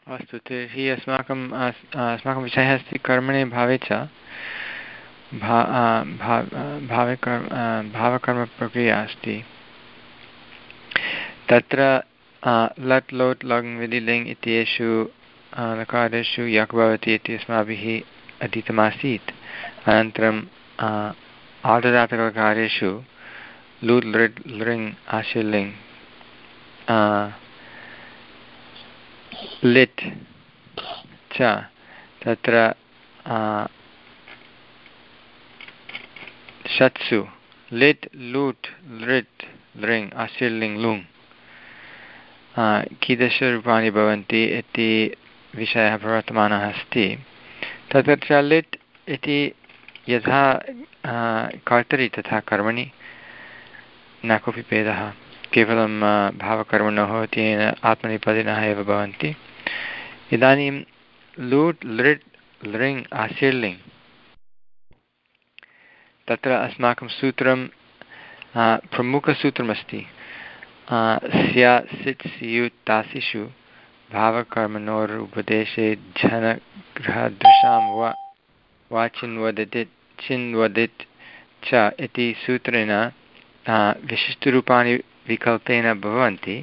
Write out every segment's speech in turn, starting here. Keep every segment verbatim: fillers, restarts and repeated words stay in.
अस्तु, तर्हि अस्माकम् अस्माकं विषयः अस्ति कर्मणे भावे च भा भावे कर्म भावकर्मप्रक्रिया अस्ति। तत्र लट् लोट् लङ् विधि लिङ् इत्येषु लकारेषु यक् भवति इति अस्माभिः अधीतमासीत्। अनन्तरं आर्धधातुककार्येषु लुट् लृट् लृङ् आशिर्लिङ् लिट् च तत्र षट्सु लिट् लूट् लृट् लृङ् आशिर्लिङ् लुङ् कीदृशरूपाणि भवन्ति इति विषयः प्रवर्तमानः अस्ति। तत्र च लिट् इति यथा कर्तरि तथा कर्मणि न कोऽपि भेदः, केवलं भावकर्मणोः तेन आत्मनेपदिनः एव भवन्ति। इदानीं लूट् लृट् लृङ् आशिर्लिङ् तत्र अस्माकं सूत्रं प्रमुखसूत्रमस्ति। स्या सित् स्युत् तासिषु भावकर्मणोरुपदेशे झनग्रहदृशां वा वा चिन्वदित् चिन्वदित् च इति सूत्रेण विशिष्टरूपाणि विकल्पेन भवन्ति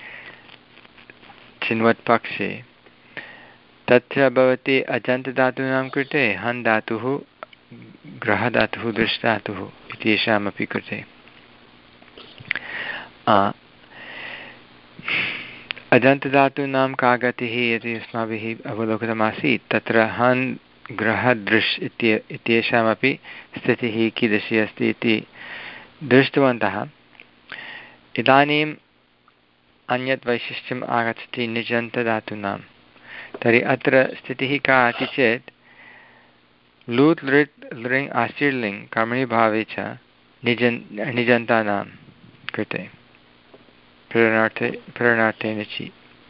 चिन्वत्पक्षे। तत्र भवति अजन्तधातूनां कृते हन् धातुः, ग्रहधातुः, दृष्टातुः इत्येषामपि कृते। अजन्तधातूनां का गतिः इति अस्माभिः अवलोकितमासीत्। तत्र हन् ग्रहदृश् इत्य इत्येषामपि स्थितिः कीदृशी अस्ति इति दृष्टवन्तः। इदानीम् अन्यत् वैशिष्ट्यम् आगच्छति निजन्तधातूनां। तर्हि अत्र स्थितिः का इति चेत् लूट् लृट् लृङ् आशिर्लिङ् कर्मणि भावे च निजन् निजन्तानां कृते प्रेरणार्थे प्रेरणार्थेन चि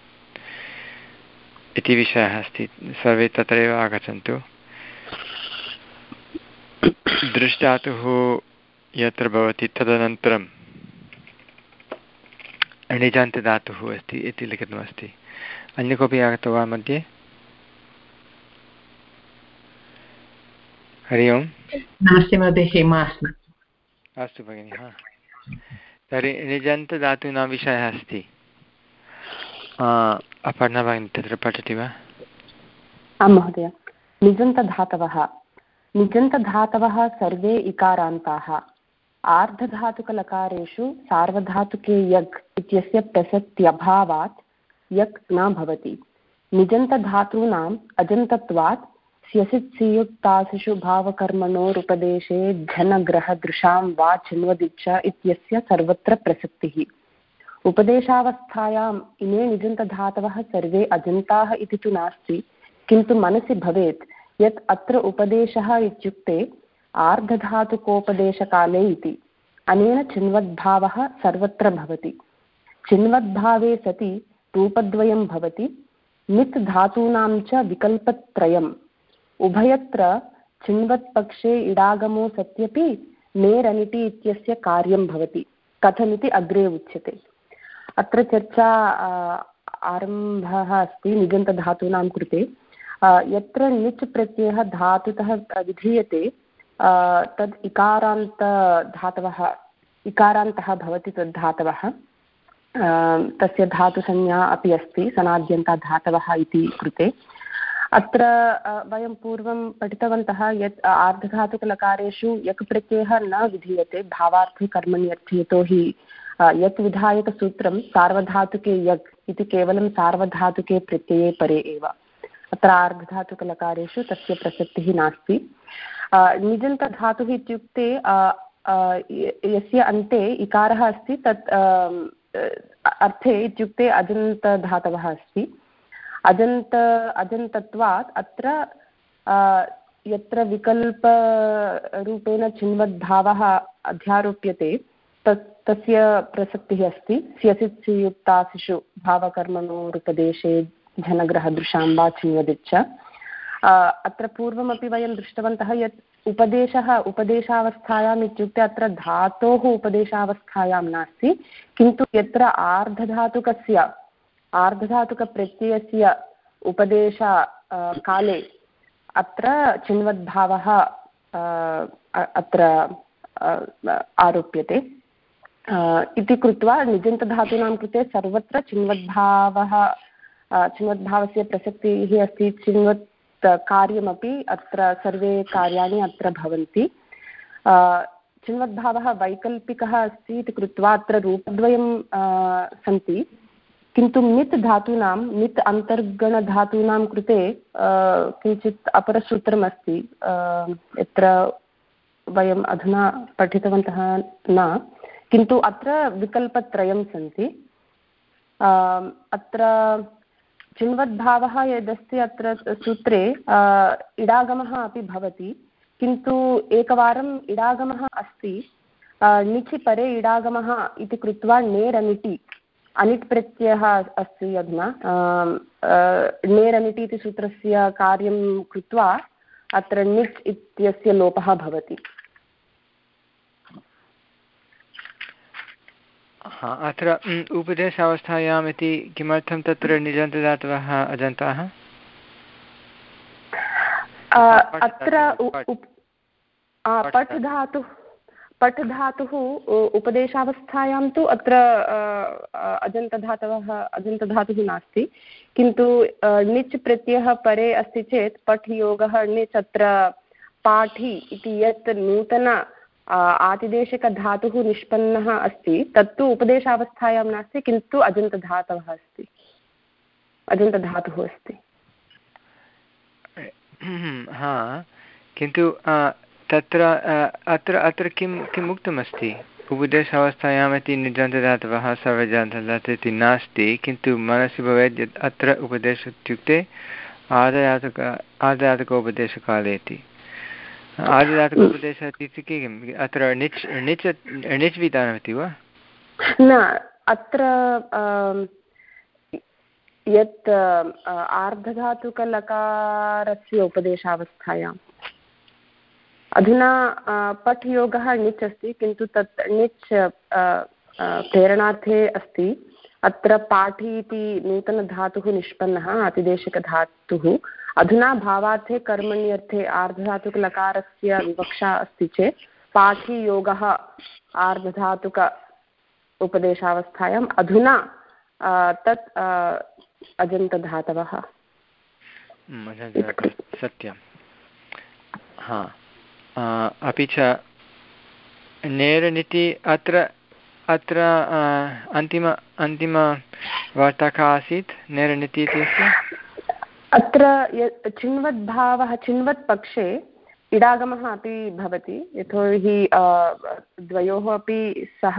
इति विषयः अस्ति। सर्वे तत्रैव आगच्छन्तु। दृष्टातुः यत्र भवति तदनन्तरं निजन्तधातुः अस्ति इति लिखितमस्ति। अन्य कोऽपि आगतो वा मध्ये? हरि ओम्। नमस्ते महोदय, हेमा अस्मि। अस्तु भगिनि। हा, तर्हि निजन्तधातूनां विषयः अस्ति। अपर्णा भगिनी तत्र पठति वा? आं महोदय। निजन्तधातवः निजन्तधातवः सर्वे इकारान्ताः। आर्धधातुकलकारेषु सार्वधातुके यक् इत्यस्य प्रसक्त्यभावात् यक् न भवति। निजन्तधातूनाम् अजन्तत्वात् स्यसित् सियुक्तासुषु भावकर्मणोरुपदेशे झनग्रहदृशां वा चिन्वदिच्छ इत्यस्य सर्वत्र प्रसक्तिः। उपदेशावस्थायाम् इमे निजन्तधातवः सर्वे अजन्ताः इति तु नास्ति, किन्तु मनसि भवेत् यत् अत्र उपदेशः इत्युक्ते आर्धधातुकोपदेशकाले इति। अनेन चिन्वद्भावः सर्वत्र भवति। चिन्वद्भावे सति रूपद्वयं भवति, नित् धातूनां च विकल्पत्रयम्। उभयत्र चिन्वत्पक्षे इडागमो सत्यपि नेरनिटि इत्यस्य कार्यं भवति। कथमिति अग्रे उच्यते। अत्र चर्चा आरम्भः अस्ति निजन्तधातूनां कृते। यत्र निच् प्रत्ययः धातुतः विधीयते तद् इकारान्तधातवः इकारान्तः भवति तद्धातवः। तस्य धातुसंज्ञा अपि अस्ति सनाद्यन्ताधातवः इति कृते। अत्र वयं पूर्वं पठितवन्तः यत् आर्धधातुकलकारेषु यक् प्रत्ययः न विधीयते भावार्थे कर्मणि अर्थे, यतोहि यत् विधायकसूत्रं सार्वधातुके यक् इति केवलं सार्वधातुके प्रत्यये परे एव। अत्र आर्धधातुकलकारेषु तस्य प्रसक्तिः नास्ति। निजन्तधातुः इत्युक्ते यस्य अन्ते इकारः अस्ति तत् अर्थे इत्युक्ते अजन्तधातवः अस्ति। अजन्त अजन्तत्वात् अत्र यत्र विकल्परूपेण चिन्वद्भावः अध्यारोप्यते तत् तस्य प्रसक्तिः अस्ति। स्यसित् सियुक्तासिषु भावकर्मणोरुपदेशे झनग्रहदृशां वा चिन्वदिच्छ। अत्र पूर्वमपि वयं दृष्टवन्तः यत् उपदेशः उपदेशावस्थायाम् इत्युक्ते अत्र धातोः उपदेशावस्थायां नास्ति, किन्तु यत्र आर्धधातुकस्य आर्धधातुकप्रत्ययस्य उपदेश काले अत्र चिन्वद्भावः अत्र आरोप्यते इति कृत्वा निजन्तधातूनां कृते सर्वत्र चिन्वद्भावः चिन्वद्भावस्य प्रसक्तिः अस्ति। चिन्वत् कार्यमपि अत्र सर्वे कार्याणि अत्र भवन्ति। चिन्वद्भावः वैकल्पिकः अस्ति इति कृत्वा अत्र रूपद्वयं सन्ति, किन्तु मित् धातूनां मित् अन्तर्गणधातूनां कृते किञ्चित् अपरसूत्रमस्ति यत्र वयम् अधुना पठितवन्तः न, किन्तु अत्र विकल्पत्रयं सन्ति। अत्र चिन्वद्भावः यदस्ति अत्र सूत्रे इडागमः अपि भवति, किन्तु एकवारम् इडागमः अस्ति, निचि परे इडागमः इति कृत्वा नेरनिटि अनिट् प्रत्ययः अस्ति। अधुना नेरनिटि इति सूत्रस्य कार्यं कृत्वा अत्र निच् इत्यस्य लोपः भवति। अत्र उपदेशावस्थायाम् इति किमर्थं तत्र निजन्तदातवः अजन्ताः? अत्र पठ् धातुः पठ् धातुः उपदेशावस्थायां तु अत्र अजन्तधातवः अजन्तधातुः नास्ति, किन्तु णिच् प्रत्ययः परे अस्ति चेत् पठ् योगः णिच् अत्र पाठि इति यत् नूतन आतिदेशिकधातुः निष्पन्नः अस्ति तत्तु उपदेशावस्थायां नास्ति, किन्तु अजन्तधातवः अस्ति, अजन्तधातुः अस्ति। हा, किन्तु तत्र अत्र अत्र किं किम् उक्तमस्ति? उपदेशावस्थायाम् इति निजन्तदातवः सर्वजन्तदातः इति नास्ति, किन्तु मनसि भवेत् यत् अत्र उपदेशः इत्युक्ते आदयातक आदयातकोपदेशकाले इति। आदिदातकोपदेशः इत्युक्ते किम्? अत्र णिच् णिच् णिच् विधानमिति वा? न, अत्र यत् आर्धधातुकलकारस्य उपदेशावस्थायाम् अधुना पठ् योगः णिच् अस्ति, किन्तु तत् णिच् प्रेरणार्थे अस्ति। अत्र पाठि इति नूतनधातुः निष्पन्नः अतिदेशिकधातुः। अधुना भावार्थे कर्मण्यर्थे आर्धधातुकलकारस्य विवक्षा अस्ति चेत् पाठि योगः आर्धधातुक उपदेशावस्थायाम् अधुना तत् अजन्तधातवः। सत्यं। हा, अपि च नेरनिति अत्र अत्र अन्तिम अन्तिमवार्ता का आसीत् नेरनिति इत्यस्य? अत्र चिन्वद्भावः चिन्वत्पक्षे इडागमः अपि भवति, यतोहि द्वयोः अपि सह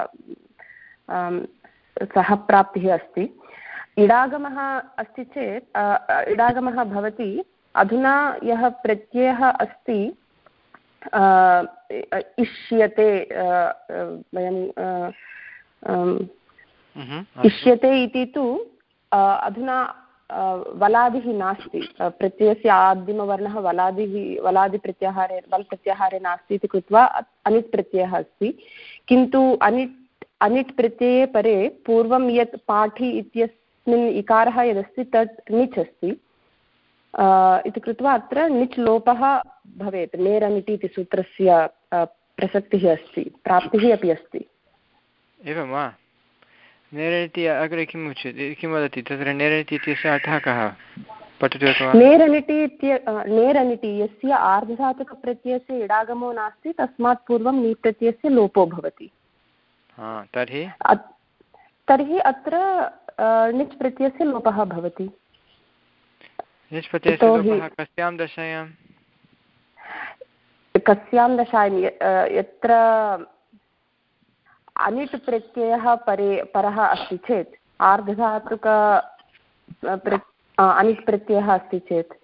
सह प्राप्तिः अस्ति। इडागमः अस्ति चेत् इडागमः भवति, अधुना यः प्रत्ययः अस्ति इष्यते, वयं इष्यते इति तु अधुना वलादिः नास्ति, प्रत्ययस्य आदिमवर्णः वलादिः वलादिप्रत्याहारे वल् प्रत्याहारे नास्ति इति कृत्वा अनिट् प्रत्ययः अस्ति, किन्तु अनिट् अनिट् प्रत्यये परे पूर्वं यत् पाठि इत्यस्मिन् इकारः यदस्ति तत् णिच् अस्ति इति कृत्वा अत्र णिच् लोपः भवेत्। नेरनिटि इति सूत्रस्य प्रसक्तिः अस्ति, प्राप्तिः अपि अस्ति। एवं वा? नेरनिटि अग्रे किम् उच्यते, किं वदति तत्र? नेरनिटि इत्यस्य अर्थः कः? पठतु एकवारं। नेरनिटि इत्य नेरनिटि यस्य आर्धधातुकप्रत्ययस्य इडागमो नास्ति तस्मात् पूर्वं नी प्रत्ययस्य लोपो भवति। तर्हि तर्हि अत्र णिच् प्रत्ययस्य लोपः भवति। णिच् प्रत्ययस्य लोपः कस्यां दशायां? कस्यां दशायां यत्र अनिट् प्रत्ययः परे परः अस्ति चेत्, आर्धधातुक अनिट् प्रत्ययः अस्ति चेत्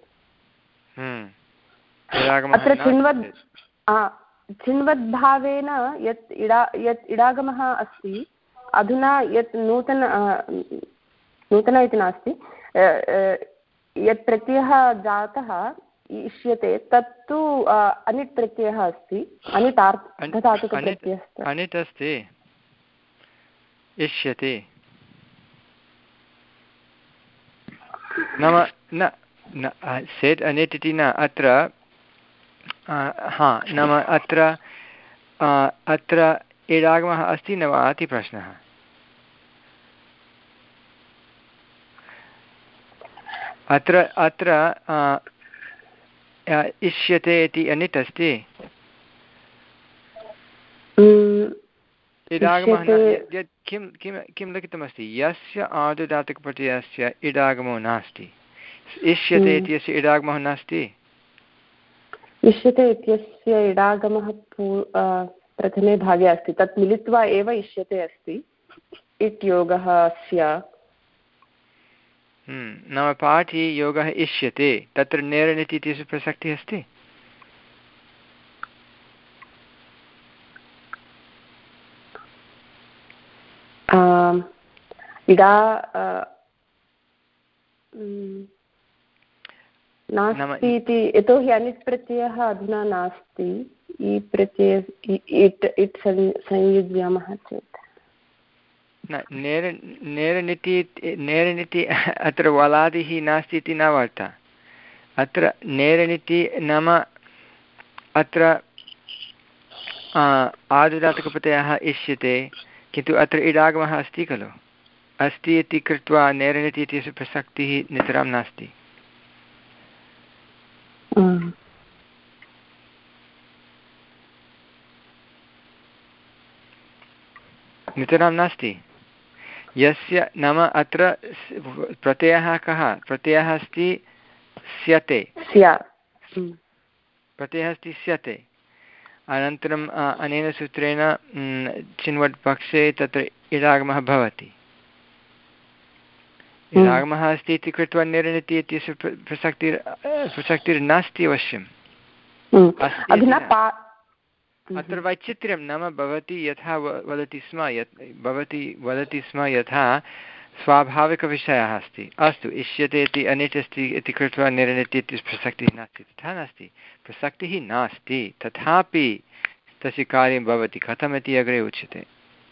अत्र चिन्वद् चिन्वद्भावेन यत् इडा यत् इडागमः अस्ति, अधुना यत् नूतन नूतन इति नास्ति, यत् प्रत्ययः जातः इष्यते तत्तु अनिट् प्रत्ययः अस्ति, अनिट् आर्धधातुकप्रत्ययः अनिट् अस्ति, इष्यते नाम न न सेट् अनेट् इति न अत्र हा नाम अत्र अत्र इडागमः अस्ति न वा इति प्रश्नः। अत्र अत्र इष्यते इति अनिट् अस्ति इडागमः यत् किं किं किं लिखितमस्ति यस्य आर्धधातुकप्रत्ययस्य इडागमो नास्ति इष्यते इत्यस्य इडागमः नास्ति इष्यते इत्यस्य इडागमः प्रथमे भागे अस्ति तत् मिलित्वा एव इष्यते अस्ति इट् योगः अस्य नाम पाठि योगः इष्यते तत्र नेरनिति इत्यस्य प्रसक्तिः अस्ति इडा नास्ति इति यतोहि अनिट् प्रत्ययः अधुना नास्ति इ प्रत्यय इट् इट् संयुज्यामः चेत् न नेर नेरनिति नेरनिति अत्र वलादिः नास्ति इति न वार्ता अत्र नेरनिति नाम अत्र आर्धधातुकप्रत्ययः इष्यते किन्तु अत्र इडागमः अस्ति खलु अस्ति इति कृत्वा नेरनिति इत्यस्य प्रसक्तिः नितरां नास्ति नितरां नास्ति यस्य नाम अत्र प्रत्ययः कः प्रत्ययः अस्ति स्यते प्रत्ययः अस्ति स्यते अनन्तरम् अनेन सूत्रेण चिन्वट् पक्षे तत्र इडागमः भवति इडागमः अस्ति इति कृत्वा निरनिति इत्यस्य प्रसक्तिर् प्रसक्तिर्नास्ति अवश्यम् अत्र वैचित्र्यं नाम भवती यथा वदति स्म यत् भवती वदति स्म यथा स्वाभाविकविषयः अस्ति अस्तु इष्यते इति अनिट् अस्ति इति कृत्वा निरनिति इत्यस्य प्रसक्तिः नास्ति तथा नास्ति प्रसक्तिः नास्ति तथापि तस्य कार्यं भवति कथमिति अग्रे उच्यते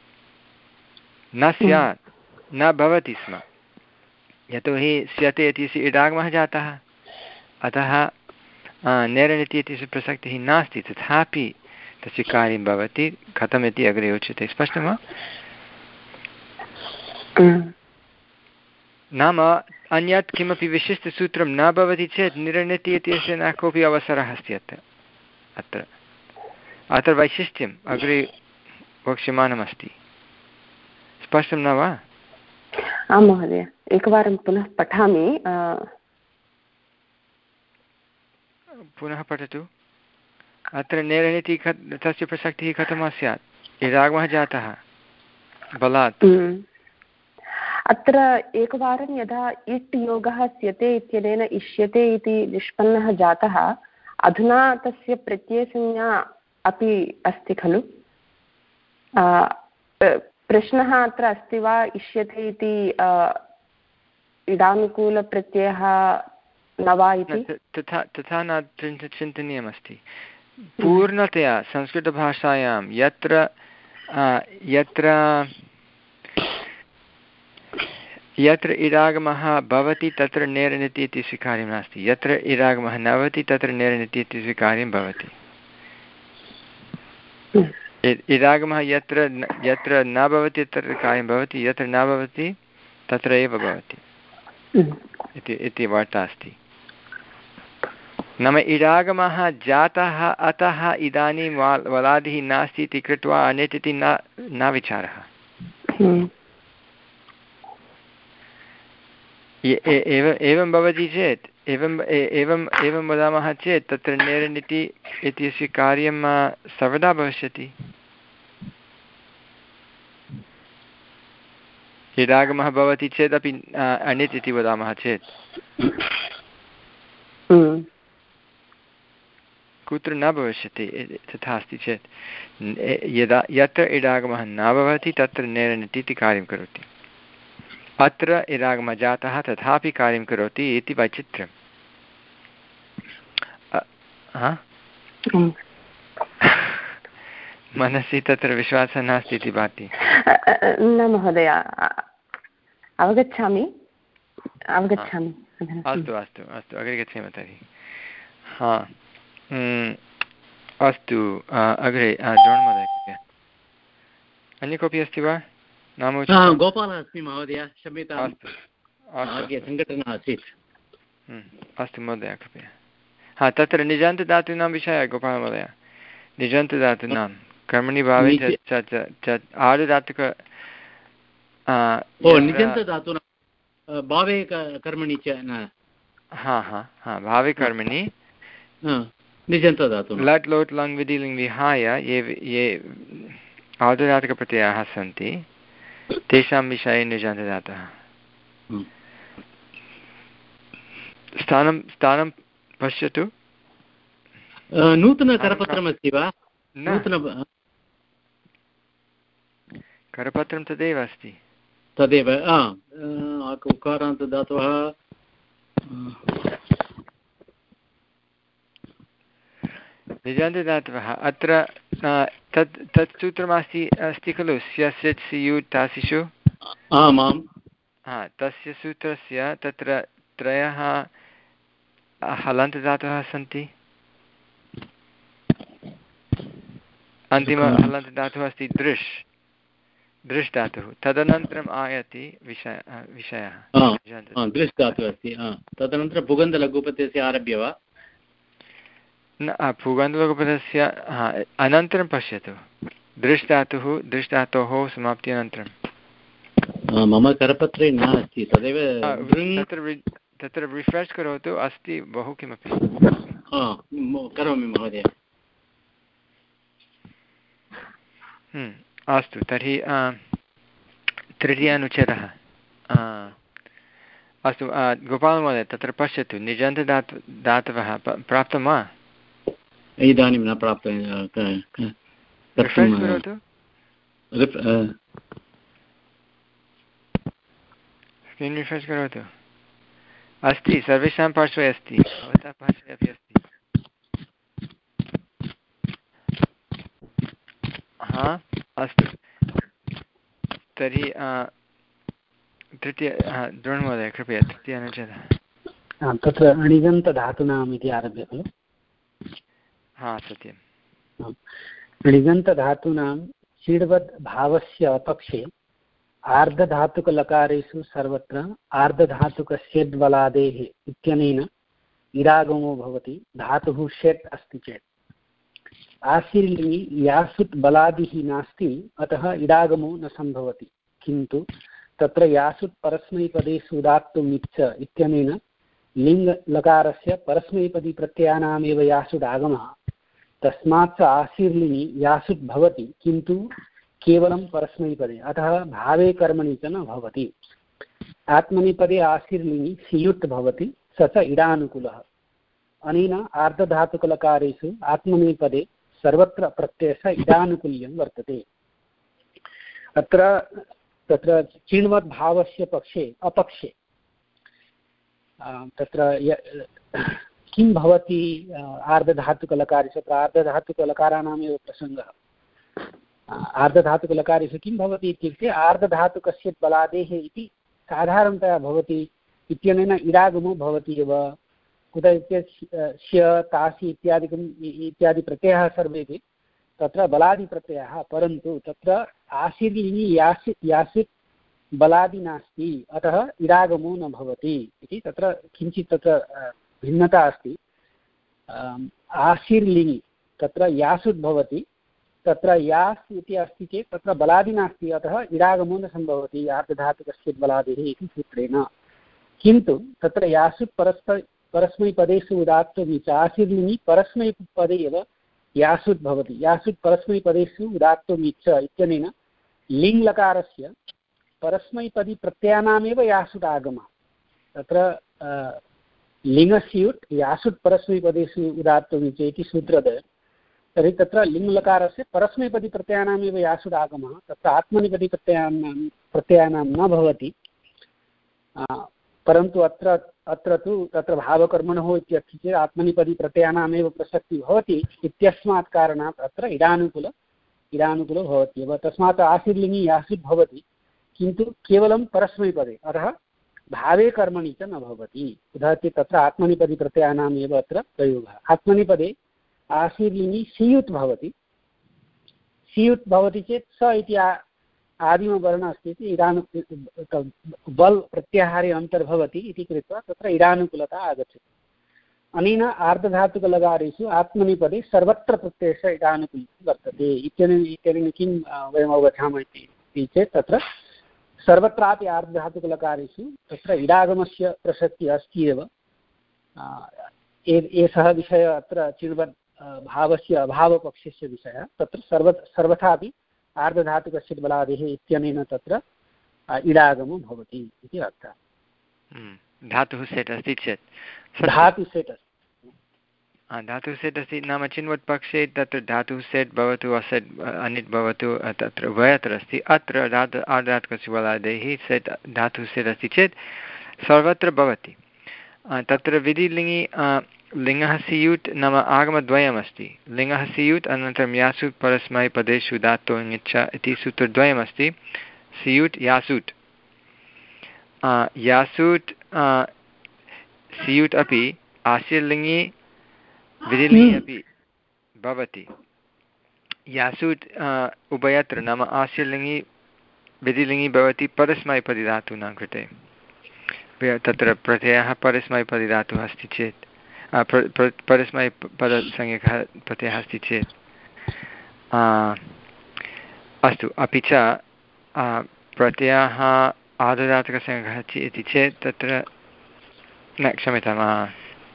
न स्यात् न भवति स्म यतोहि स्यते इत्यस्य इडागमः जातः अतः निरनिति इत्यस्य प्रसक्तिः नास्ति तथापि तस्य कार्यं भवति कथमिति अग्रे उच्यते स्पष्टं वा नाम अन्यत् किमपि विशिष्टसूत्रं न भवति चेत् निरनिति इत्यस्य न कोऽपि अवसरः अस्ति अत्र अत्र अत्र वैशिष्ट्यम् अग्रे वक्ष्यमाणमस्ति स्पष्टं न वा आं महोदय एकवारं पुनः पठामि पुनः पठतु अत्र नेरनिति तस्य प्रसक्तिः कथं स्यात् इडागमः जातः बलात् अत्र एकवारं यदा इट् योगः स्यते इत्यनेन इष्यते इति निष्पन्नः जातः अधुना तस्य प्रत्ययसंज्ञा अपि अस्ति खलु प्रश्नः अत्र अस्ति वा इष्यते इति इडानुकूलप्रत्ययः न वा इति तथा तथा न चिन्तनीयमस्ति पूर्णतया संस्कृतभाषायां यत्र यत्र यत्र इडागमः भवति तत्र नेरनिति इति स्वीकार्यं नास्ति यत्र इडागमः न भवति तत्र नेरनिति इति स्वीकार्यं भवति इडागमः यत्र यत्र न भवति तत्र कार्यं भवति यत्र न भवति तत्र एव भवति इति वार्ता अस्ति नाम इडागमः जातः अतः इदानीं वलादिः नास्ति इति कृत्वा अनिट् इति न न विचारः एवं भवति चेत् एवम् एवम् एवं वदामः चेत् तत्र नेरनिति इत्यस्य कार्यं सर्वदा भविष्यति इडागमः भवति चेदपि अनिट् इति वदामः चेत् कुत्र न भविष्यति तथा अस्ति चेत् यदा यत्र इडागमः न भवति तत्र नेरनिति इति कार्यं करोति अत्र इडागमः जातः तथापि कार्यं करोति इति वैचित्र्यम् मनसि तत्र विश्वासः नास्ति इति भाति न महोदय अवगच्छामि अवगच्छामि। अस्तु अस्तु अस्तु अग्रे गच्छेम तर्हि। हा अस्तु अग्रे द्रोणमहोदय कृपया। अन्य कोऽपि अस्ति वा? नाम गोपालः अस्मि महोदय, क्षम्यताम्। अस्तु अस्तु सङ्घटना आसीत्। अस्तु महोदय कृपया। हा तत्र निजान्तदातूनां विषयः गोपालमहोदय। निजान्तदातूनां कर्मणि भावे आर्धधातुक निजान्तदातूनां भावे कर्मणि च न। हा हा हा भावे कर्मणि निजान्तदातु लट् लोट् लङ् विधिलिङ् विहाय ये ये आर्धधातुकप्रत्ययाः सन्ति तेषां विषये निजान्तदातः। स्थानं स्थानं पश्यतु। नूतनकरपत्रमस्ति वा? नूतन करपत्रं तदेव अस्ति। तदेव उकारान्तदातवः निजान्तदातवः अत्र तत् तत् सूत्रमस्ति अस्ति खलु स्यस्य स्युः तासिषु। आम् आम्। हा तस्य सूत्रस्य तत्र त्रयः हलन्तदातवः सन्ति। अन्तिम हलन्तदातुः अस्ति दृश् दृश् धातुः। तदनन्तरम् आयाति विषय विषयः दृश् धातुः अस्ति। तदनन्तरं पुगन्धलघुपदस्य आरभ्य वा? न पुगन्धलघुपदस्य अनन्तरं पश्यतु। दृश् धातुः दृश् धातोः समाप्ति अनन्तरं। मम करपत्रे न अस्ति तदेव। तत्र तत्र रिफ्रेश् करोतु, अस्ति बहु किमपि। करोमि महोदय। अस्तु तर्हि तृतीय अनुच्छेदः। अस्तु गोपालमहोदय तत्र पश्यतु निजान्तदातु दातवः प्राप्तं वा? इदानीं न प्राप्तं। रिफ्रेश् करोतु। स्क्रीन् रिफ्रेश् करोतु। अस्ति सर्वेषां पार्श्वे अस्ति, भवतः पार्श्वे अपि अस्ति। हा अस्तु तर्हि तृतीय द्रोणमहोदय कृपया तृतीय अनुच्छेदः। तत्र अणिगन्तधातूनाम् इति आरभ्य खलु? हा सत्यम्। अणिगन्तधातूनां शीड्वद् भावस्य अपक्षे आर्धधातुकलकारेषु सर्वत्र आर्धधातुकस्येद्वलादेः इत्यनेन इडागमो भवति धातुः षेट् अस्ति चेत्। आशीर्लिङि यासुत् बलादिः नास्ति अतः इडागमो न सम्भवति, किन्तु तत्र यासुत् परस्मैपदेषु उदात्तुम् इच्छ इत्यनेन लिङ्गलकारस्य परस्मैपदी प्रत्ययानामेव यासुडागमः, तस्मात् च आशीर्लिङि यासुत् भवति किन्तु केवलं परस्मैपदे, अतः भावे कर्मणि च न भवति। आत्मनेपदे आशीर्लिङि सियुट् भवति, स च इडानुकूलः। अनेन आर्धधातुकलकारेषु आत्मनेपदे सर्वत्र प्रत्ययः इडानुकूल्यं वर्तते। अत्र तत्र चिण्वद्भावस्य पक्षे अपक्षे तत्र किं भवति आर्धधातुकलकारेषु? तत्र आर्धधातुकलकाराणामेव प्रसङ्गः। आर्धधातुकलकारेषु किं भवति इत्युक्ते आर्धधातुकस्य बलादेः इति साधारणतया भवति इत्यनेन इडागमो भवति एव। कुत इत्युक्ते स्य तासि इत्यादिकम् इत्यादि प्रत्ययाः सर्वेपि तत्र बलादिप्रत्ययाः, परन्तु तत्र आशीर्लिङि यासित् यासित् बलादि नास्ति, अतः इडागमो न भवति इति तत्र किञ्चित् तत्र भिन्नता अस्ति। आशीर्लिङि तत्र यासुत् भवति, तत्र यास् इति अस्ति चेत् तत्र बलादि नास्ति, अतः इडागमो न सम्भवति आर्धधातुकस्य बलादिः इति सूत्रेण। किन्तु तत्र यासुत् परस्मै परस्मैपदेषु उदात्तुम् च आशीर्लिङि परस्मैपदे एव यासुत् भवति। यासुत् परस्मैपदेषु उदात्तुम् इच्छ इत्यनेन लिङ्लकारस्य परस्मैपदी प्रत्ययानामेव यासुत् आगमः। तत्र लिङ्गस्युट् यासुत् परस्मैपदेषु उदात्तुम् इच्छ इति सूत्रद्वयं। तर्हि तत्र लिङ्लकारस्य परस्मैपदी प्रत्ययानामेव यासुत् आगमः, तत्र आत्मनेपदी प्रत्ययानां प्रत्ययानां न भवति। परन्तु अत्र अत्र तु तत्र भावकर्मणः इत्यस्ति चेत् आत्मनेपदी प्रत्ययानामेव प्रसक्तिः भवति इत्यस्मात् कारणात् अत्र इडानुकूल इडानुकूलो भवत्येव। तस्मात् आशीर्लिङि यासुत् भवति किन्तु केवलं परस्मैपदे, अतः भावे कर्मणि च न भवति। उदाहरणे तत्र आत्मनेपदी प्रत्ययानाम् एव अत्र प्रयोगः। आत्मनेपदे आशीर्लिङ्गि सियुत् भवति। सियुत् भवति चेत् स इति आदिमवर्णः अस्ति इति इडानु वल् प्रत्याहारे अन्तर्भवति इति कृत्वा तत्र इडानुकूलता आगच्छति। अनेन आर्धधातुकलकारेषु आत्मनेपदे सर्वत्र प्रत्ययस्य इडानुकूल्यं वर्तते इत्यनेन इत्यनेन किं वयम् अवगच्छामः इति चेत् तत्र सर्वत्रापि आर्धधातुकलकारेषु तत्र इडागमस्य प्रसक्तिः अस्ति एव। एषः विषयः अत्र चिण्वत् भावस्य अभावपक्षस्य विषयः। तत्र सर्व सर्वथापि आर्धधातुकस्य बलादेः इत्यनेन तत्र इडागमो भवति इति अर्थः। धातुः सेट् अस्ति चेत् धातुः सेट् अस्ति धातुः सेट् अस्ति नाम चिन्वत् पक्षे तत्र धातुः सेट् भवतु असेट् अनिट् भवतु तत्र उभयत्र अस्ति। अत्र धातु आर्धधातुकस्य बलादेः सेट् धातुः सेट् अस्ति चेत् सर्वत्र भवति। तत्र विधिलिङ्गि लिङ्गः सियुट् नाम आगमद्वयमस्ति। लिङ्गः सियुट् अनन्तरं यासुट् परस्मैपदेषु धातोः ङिच्छ इति सूत्रद्वयमस्ति। सियुट् यासुट् यासुट् सियुट् अपि आशीर्लिङ्गि विधिलिङ्गि अपि भवति। यासुट् उभयत्र नाम आशीर्लिङ्गि विधिलिङ्गि भवति परस्मैपदी धातूनां कृते। तत्र प्रत्ययः परस्मैपदी धातुः अस्ति चेत् परस्मैपदसंज्ञकः प्रत्ययः अस्ति चेत् अस्तु। अपि च प्रत्ययः आर्धधातुकसंज्ञकः इति चेत् तत्र न क्षम्यताम्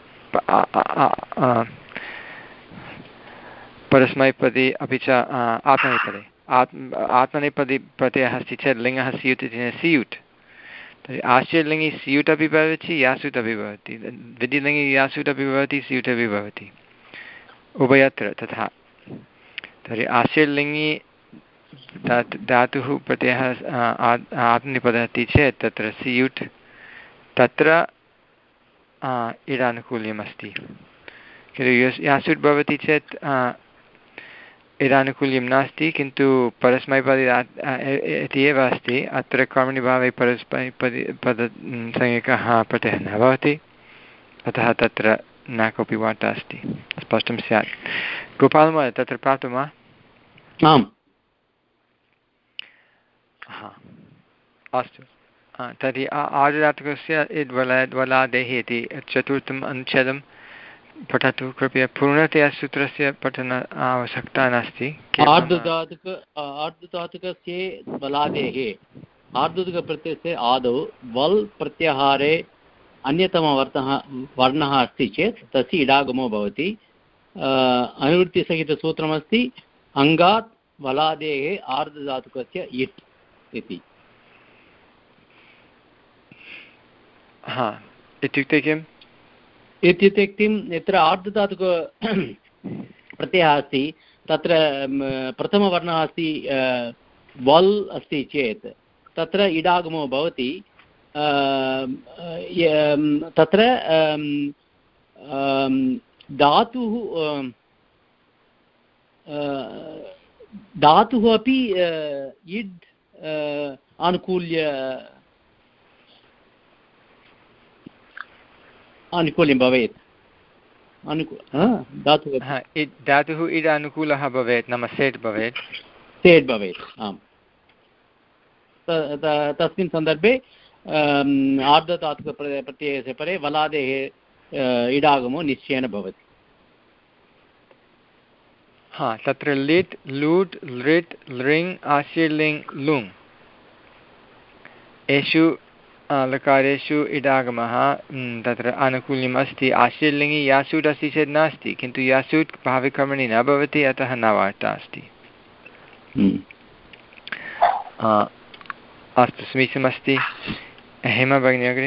परस्मैपदी अपि च आत्मनेपदे आत्म आत्मनेपदी प्रत्ययः अस्ति चेत् लिङ्गः सियुट् इति सियुट्। तर्हि आशीर्लिङ्गि सियुट् अपि भवति यासुट् अपि भवति। विधिलिङ्गि यासुट् अपि भवति सियुट् अपि भवति उभयत्र तथा। तर्हि आशीर्लिङ्गि धातुः प्रत्ययः आत्मनेपदः अस्ति चेत् तत्र सियुट् तत्र इडानुकूल्यम् अस्ति। किन्तु यासुट् भवति चेत् इडानुकूल्यं नास्ति किन्तु परस्मैपदी इति एव अस्ति। अत्र कर्मणि भावे परस्मैपदी पद संज्ञकः प्रत्ययः न भवति अतः तत्र न कोऽपि वार्ता अस्ति। स्पष्टं स्यात्। गोपालमहोदय तत्र प्राप्तं वा? आम्। अस्तु तर्हि आर्धधातुकस्य इद्वलादेः इति चतुर्थम् अनुच्छेदं पठतु कृपया। पूर्णतया सूत्रस्य पठन आवश्यकता नास्ति। आर्धधातुक आर्धधातुकस्य बलादेः आर्धधातुकप्रत्ययस्य आदौ वल् प्रत्याहारे अन्यतमवर्णः वर्णः अस्ति चेत् तस्य इडागमो भवति। अनुवृत्तिसहितसूत्रमस्ति अङ्गात् बलादेः आर्धधातुकस्य इट् इति। हा इत्युक्ते किम्? इत्युक्ते किं यत्र आर्धधातुक प्रत्ययः अस्ति तत्र प्रथमवर्णः अस्ति वल् अस्ति चेत् तत्र इडागमो भवति। तत्र धातुः धातुः अपि इड् आनुकूल्य आनुकूल्यं भवेत्। अनुकूल धातुः धातुः इड् अनुकूलः भवेत् नाम सेट् भवेत् सेट् भवेत्। आम् तस्मिन् सन्दर्भे आर्धधातुकप्रत्ययस्य परे वलादेः इडागमो निश्चयेन भवति। हा तत्र लिट् लूट् लृट् लृङ् आशीर्लिङ् लुङ् एषु लकारेषु इडागमः तत्र आनुकूल्यम् अस्ति। आशीर्लिङ्गि यासुट् अस्ति चेत् नास्ति किन्तु यासुट् भाविकर्मणि न भवति अतः न वार्ता अस्ति। अस्तु समीचीनमस्ति। हेमा भगिनी अग्रे।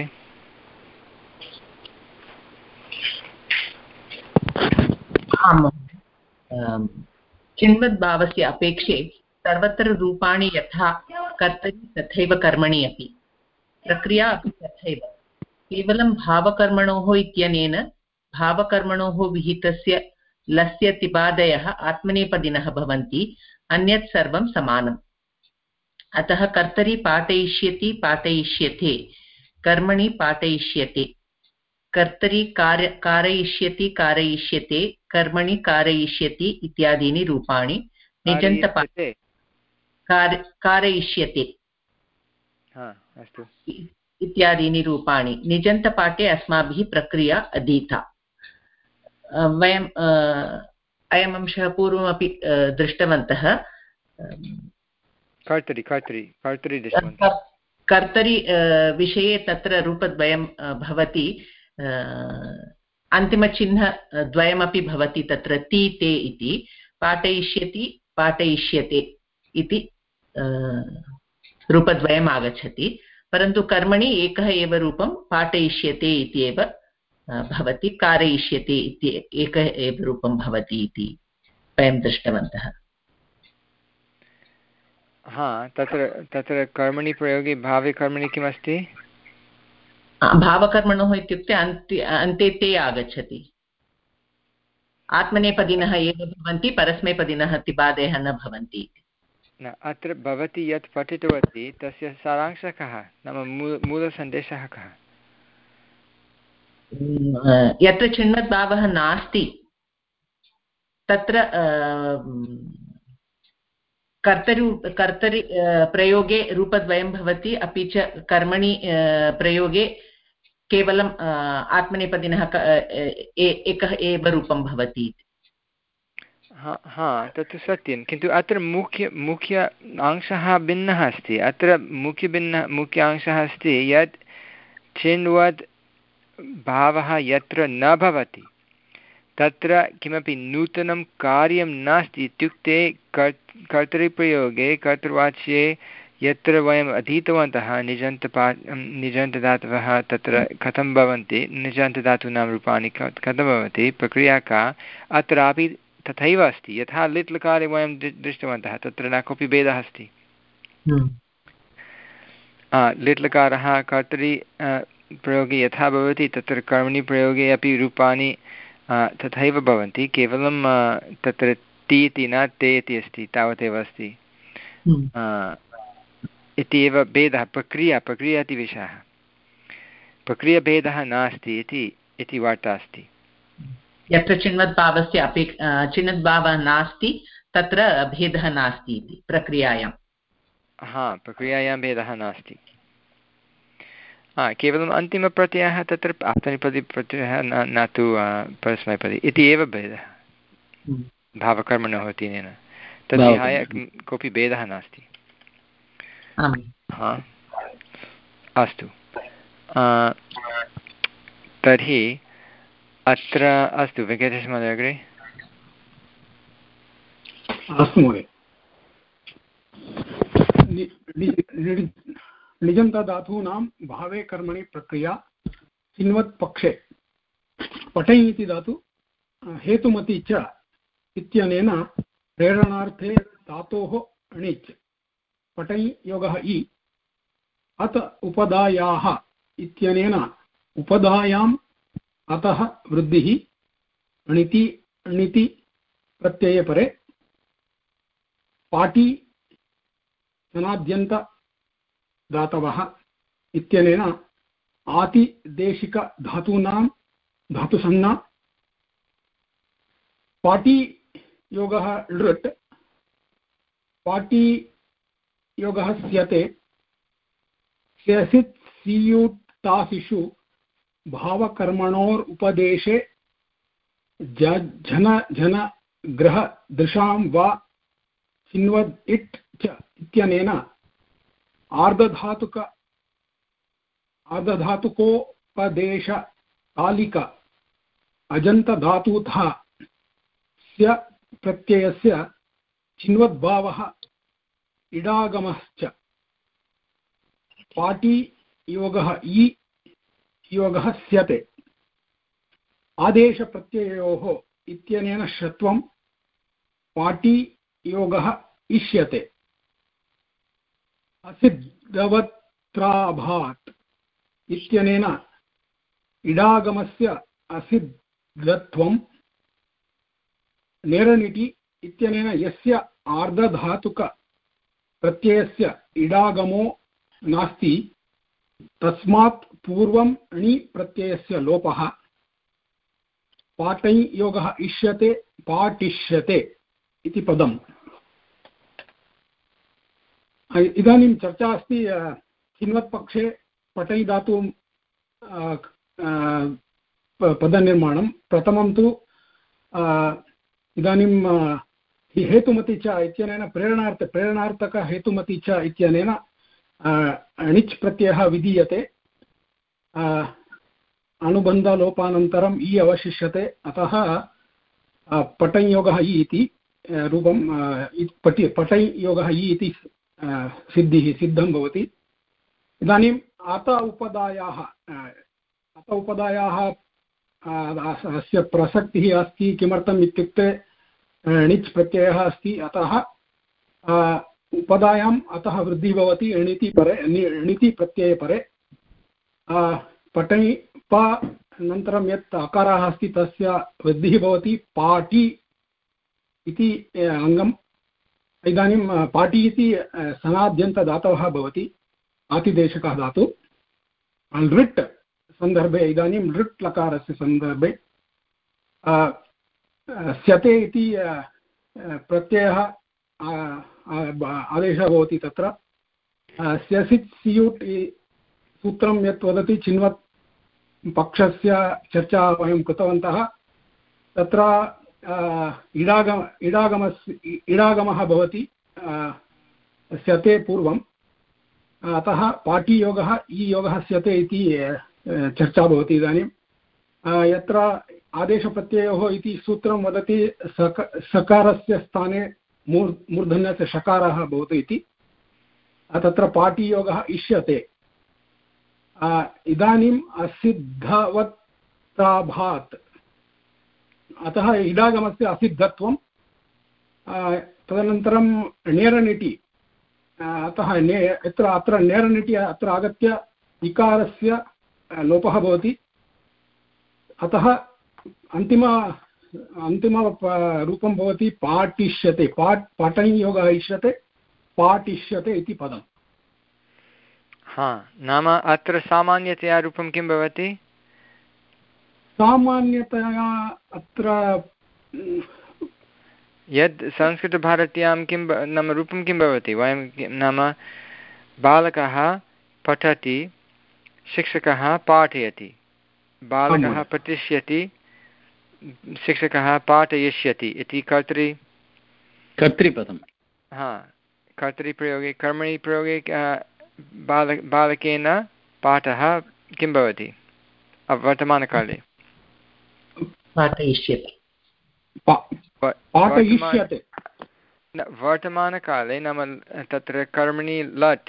आम् चिन्वद्भावस्य अपेक्षे सर्वत्र रूपाणि यथा कर्तरि तथैव कर्मणि अपि प्रक्रिया अपि तथैव। केवलं भावकर्मणोः इत्यनेन भावकर्मणोः विहितस्य लस्य तिबादयः आत्मनेपदिनः भवन्ति, अन्यत् सर्वं समानम्। अतः कर्तरि पाठयिष्यति पाठयिष्यते कर्मणि पाठयिष्यते कर्तरि कार्य कारयिष्यति कारयिष्यते कर्मणि कारयिष्यति इत्यादीनि रूपाणि निजन्तपाठे कारयिष्यते इत्यादीनि रूपाणि निजन्तपाठे अस्माभिः प्रक्रिया अधीता वयं अयम् अंशः पूर्वमपि दृष्टवन्तः कर्तरि कर्तरि कर्तरि कर्तरि विषये तत्र रूपद्वयं भवति अन्तिमचिह्नद्वयमपि भवति तत्र ति ते इति पाठयिष्यति पाठयिष्यते इति रूपद्वयम् आगच्छति परन्तु कर्मणि एकः एव रूपं पाठयिष्यते इति एव भवति कारयिष्यते इति एकः एव रूपं भवति इति वयं दृष्टवन्तः हा तत्र तत्र कर्मणि प्रयोगे भावे कर्मणि किमस्ति भावकर्मणोः इत्युक्ते अन्ते अन्ते ते आगच्छति आत्मनेपदिनः एव भवन्ति परस्मैपदिनः तिबादयः न भवन्ति न अत्र भवती यत् पठितवती तस्य सारांशः कः नाम मूल मूलसन्देशः कः यत्र चिण्वद्भावः नास्ति तत्र कर्तरि कर्तरि प्रयोगे रूपद्वयं भवति अपि च कर्मणि प्रयोगे केवलम् आत्मनेपदिनः एकः एव रूपं भवति हा हा तत्तु सत्यं किन्तु अत्र मुख्य मुख्य अंशः भिन्नः अस्ति अत्र मुख्यभिन्नः मुख्य अंशः अस्ति यत् चिण्वद् भावः यत्र न भवति तत्र किमपि नूतनं कार्यं नास्ति इत्युक्ते कर् कर्तरिप्रयोगे कर्तृवाच्ये यत्र वयम् अधीतवन्तः निजन्तपा निजन्तदातवः तत्र कथं भवन्ति निजन्तदातूनां रूपाणि कथं भवति प्रक्रिया का अत्रापि तथैव अस्ति यथा लिट् लकारे वयं दृष्टवन्तः तत्र न कोऽपि भेदः अस्ति लिट् लकारः कर्तरि प्रयोगे यथा भवति तत्र कर्मणि प्रयोगे अपि रूपाणि तथैव भवन्ति केवलं तत्र ति इति न ते इति अस्ति तावदेव अस्ति इति एव भेदः प्रक्रिया प्रक्रिया इति विषयः प्रक्रियाभेदः नास्ति इति इति वार्ता अस्ति यत्र चिण्वद्भावस्य अपेक् चिण्वद्भावः नास्ति तत्र भेदः नास्ति इति प्रक्रियायां हा प्रक्रियायां भेदः नास्ति हा केवलम् अन्तिमप्रत्ययः तत्र आप्तनेपदी प्रत्ययः न न तु परस्मैपदी इति एव भेदः भावकर्मणोः इत्यनेन तद्विहाय कोऽपि भेदः नास्ति हा अस्तु तर्हि अत्र अस्तु वेङ्कटेशमहोदय अग्रे अस्तु महोदय निजन्तधातूनां भावे कर्मणि प्रक्रिया चिन्वत्पक्षे पठै इति धातु हेतुमति च इत्यनेन प्रेरणार्थे धातोः णिच् पठै योगः इ अत उपधायाः इत्यनेन उपधायाम् अतः वृद्धिः णिति णिति प्रत्यये परे पाटी सनाद्यन्त धातवः इत्यनेन आतिदेशिकधातूनां धातुसंज्ञा पाटी योगः लृट् पाटी योगः स्यते स्यसित् सीयुक्तासिषु भावकर्मणोरुपदेशे झन झन ग्रह दृशां वा चिन्वद् इट् च इत्यनेन आर्धधातुक आर्धधातुकोपदेश कालिक अजन्तधातुतः स्य प्रत्ययस्य चिन्वद्भावः इडागमश्च पाटी योगः इ योगः स्यते आदेशप्रत्ययोः इत्यनेन षत्वं पाटी योगः इष्यते असिद्धवत्राभात् इत्यनेन इडागमस्य असिद्धत्वं नेरनिटि इत्यनेन यस्य आर्धधातुक प्रत्ययस्य इडागमो नास्ति तस्मात् पूर्वम् णि प्रत्ययस्य लोपः पाठै योगः इष्यते पाठिष्यते इति पदम्। इदानीं चर्चा अस्ति चिन्वत्पक्षे पठै धातु पदनिर्माणं। प्रथमं तु इदानीं हेतुमति च इत्यनेन प्रेरणार्थ प्रेरणार्थक हेतुमति च इत्यनेन णिच् प्रत्ययः विधीयते। अनुबन्धलोपानन्तरम् इ अवशिष्यते, अतः पठञ्योगः इ इति रूपं पठि पठञ्योगः इ इति सिद्धिः सिद्धं भवति। इदानीम् अत उपदायाः अत उपदायाः अस्य प्रसक्तिः अस्ति। किमर्थम् इत्युक्ते णिच् प्रत्ययः अस्ति, अतः उपदायाम् अतः वृद्धिः भवति णिति परे णिति प्रत्यये परे। पठै प अनन्तरं यत् अकारः अस्ति तस्य वृद्धिः भवति पाठि इति अङ्गम्। इदानीं पाठि इति सनाद्यन्तदातवः भवति, आतिदेशकः धातु। लृट् सन्दर्भे इदानीं लृट् लकारस्य सन्दर्भे स्यते इति प्रत्ययः आदेशः भवति। तत्र स्यसित् सियुट् सूत्रं यत् वदति, चिन्वत् पक्षस्य चर्चा वयं कृतवन्तः। तत्र इडागम इडागमस्य इडागमः भवति स्यते पूर्वम्, अतः पाठियोगः इ योगः स्यते इति चर्चा भवति। इदानीं यत्र आदेशप्रत्ययोः इति सूत्रं वदति सक सकारस्य स्थाने मूर् मूर्धन्यस्य शकारः भवति इति, तत्र पाठियोगः इष्यते। इदानीम् असिद्धवत्ताभात्, अतः इडागमस्य असिद्धत्वं। तदनन्तरं नेरनिटि, अतः ने यत्र अत्र नेरनिटि अत्र आगत्य इकारस्य लोपः भवति, अतः अन्तिम अन्तिमरूपं भवति पाठिष्यते। पाठ पाठञ्योगः इष्यते पाठिष्यते इति पदम्। हा, नाम अत्र सामान्यतया रूपं किं भवति? सामान्यतया अत्र यद् संस्कृतभारत्यां किं नाम रूपं किं भवति? वयं नाम बालकः पठति, शिक्षकः पाठयति, बालकः पठिष्यति, शिक्षकः पाठयिष्यति इति कर्तरि कर्तृपदं। हा, कर्तरिप्रयोगे कर्मणि प्रयोगे बाल बालकेन पाठः किं भवति वर्तमानकाले? पाठयिष्यति। वर्तमानकाले नाम तत्र कर्मणि लट्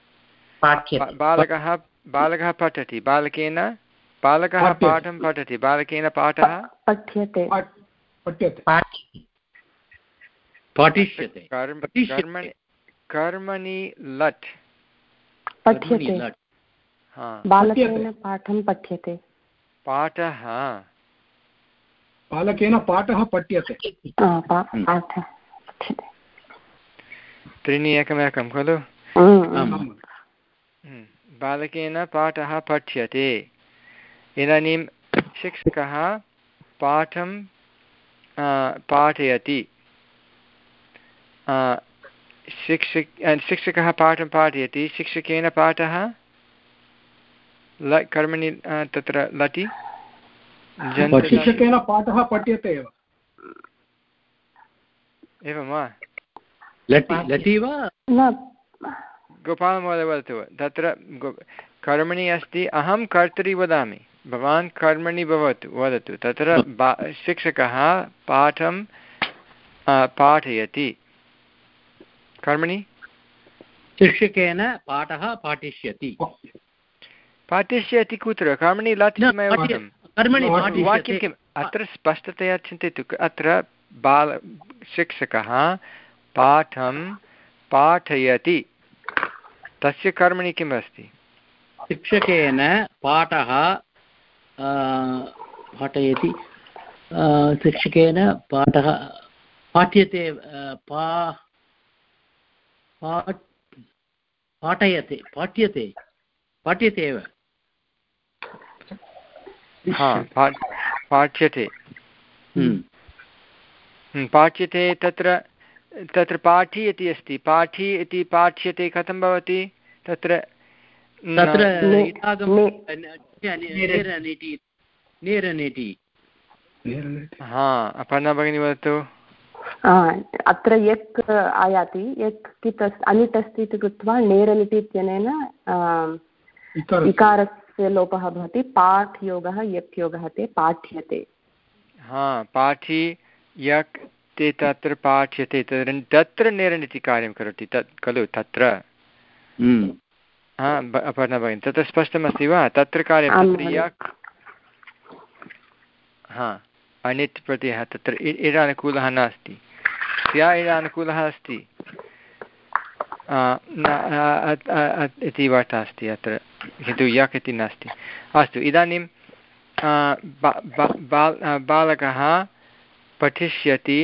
बालकः बालकः पठति, बालकेन बालकः पाठं पठति, बालकेन पाठः पठ्यते पाठिष्यते। कर्मणि कर्मणि लट् पठ्यते, बालकेन पाठं पठ्यते। पाठः बालकेन पाठः पठ्यते। त्रीणि एकमेकं खलु? बालकेन पाठः पठ्यते। इदानीं शिक्षकः पाठं पाठयति, शिक्षक शिक्षकः पाठं पाठयति, शिक्षकेन पाठः ल कर्मणि तत्र लटि शिक्षकेन पाठः पठ्यते एव। एवं वा? लटि लटि वा? गोपालमहोदय वदतु। तत्र कर्मणि अस्ति, अहं कर्तरि वदामि, भवान् कर्मणि भवतु वदतु। तत्र बा शिक्षकः पाठं पाठयति, कर्मणि शिक्षकेन पाठः पाठिष्यति। पाठिष्यति कुत्र? कर्मणि लट् उक्तं। वाक्यं किम्? अत्र स्पष्टतया चिन्तयतु। अत्र बाल शिक्षकः पाठं पाठयति, तस्य कर्मणि किम् अस्ति? शिक्षकेन पाठः पाठयति, शिक्षकेन पाठः पाठ्यते, पा पाठयते पाठ्यते पाठ्यते एव पाठ्यते पाठ्यते तत्र तत्र पाठी इति अस्ति पाठी इति पाठ्यते कथं भवति तत्र हा अपर्णा भगिनी वदतु अत्र यक् आयाति यक् कित् अनिट् अस्ति इति कृत्वा नेरनिति इत्यनेन इकारस्य लोपः भवति पाठ् योगः यक् योगः ते पाठ्यते हा पाठी यक् ते तत्र पाठ्यते तत्र नेरनिति कार्यं करोति तत् खलु तत्र हा अपर्णा भगिनी तत्र स्पष्टमस्ति वा तत्र कार्यं तत्र यक् हा अनिट् प्रत्ययः तत्र इडानुकूलः नास्ति स्या इडानुकूलः अस्ति इति वार्ता अस्ति अत्र किन्तु यक् इति नास्ति अस्तु इदानीं बालकः पठिष्यति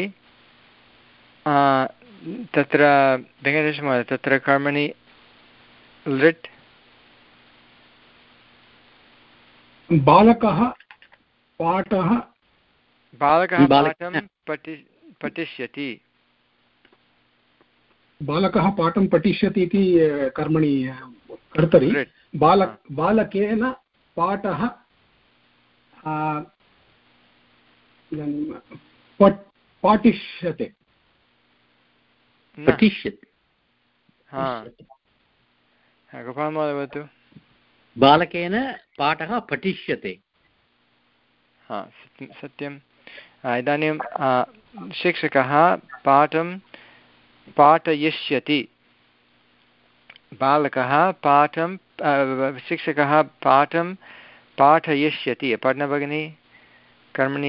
तत्र वेङ्कटेशमहोदय तत्र कर्मणि लृट् बालकः पाठः बालकः पाठं पठि पठिष्यति बालकः पाठं पठिष्यति इति कर्मणि कर्तरि बाल बालकेन पाठः पाठिष्यते पठिष्यते गोपालमहोदय वदतु बालकेन पाठः पठिष्यते हा सत्यम् इदानीं शिक्षकः पाठं पाठयिष्यति बालकः पाठं शिक्षकः पाठं पाठयिष्यति अपर्णा भगिनी कर्मणि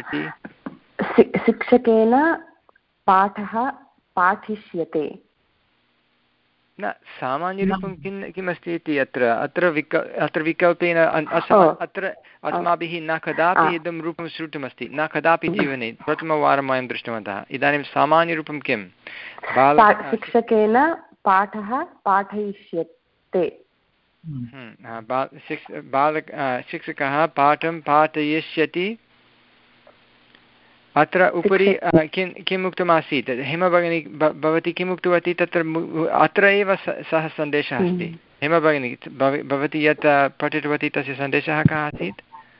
शिक्षकेन पाठः पाठिष्यते न सामान्यरूपं किं किमस्ति इति अत्र अत्र विक अत्र विकल्पेन अत्र अस्माभिः न कदापि इदं रूपं श्रुतमस्ति न कदापि जीवने प्रथमवारं वयं दृष्टवन्तः इदानीं सामान्यरूपं किं शिक्षकेन पाठः पाठयिष्यते बालक शिक्षकः पाठं पाठयिष्यति अत्र उपरि किं किम् उक्तमासीत् हेमभगिनी भवती किम् उक्तवती तत्र अत्र एव सः सन्देशः अस्ति हेमभगिनी भवती यत् पठितवती तस्य सन्देशः कः आसीत्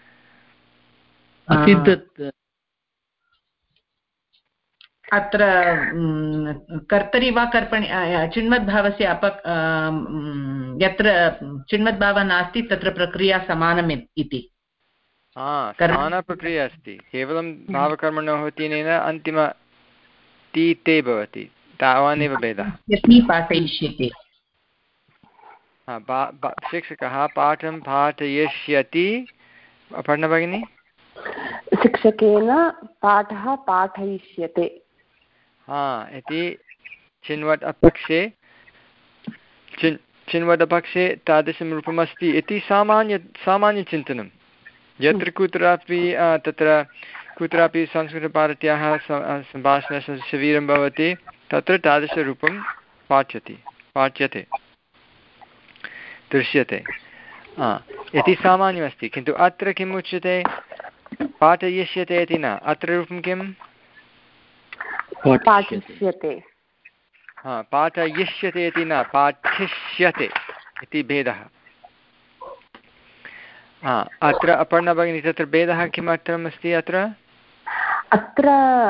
अत्र कर्तरि वा कर्पणि चिण्मद्भावस्य अप यत्र चिण्मद्भावः नास्ति तत्र प्रक्रिया समानम् इति हा समानप्रक्रिया अस्ति केवलं भावकर्मणोः तेनेन अन्तिम ति ते भवति तावानेव भेदः पाठयिष्यति शिक्षकः पाठं पाठयिष्यति अपर्णा भगिनी शिक्षकेन पाठः पाठयिष्यते हा इति चिन्वद् अपक्षे चिन् चिन्वद् अपक्षे तादृशं रूपमस्ति इति सामान्य सामान्यचिन्तनं यत्र कुत्रापि तत्र कुत्रापि संस्कृतभारत्याः सम्भाषणस्य शिबिरं भवति तत्र तादृशरूपं पाठ्यते पाठ्यते दृश्यते इति सामान्यमस्ति किन्तु अत्र किम् उच्यते पाठयिष्यते इति न अत्र रूपं किं पाठिष्यते हा पाठयिष्यते इति न पाठिष्यते इति भेदः हा अत्र अपर्णा भगिनी तत्र भेदः किमर्थम् अस्ति अत्र अत्र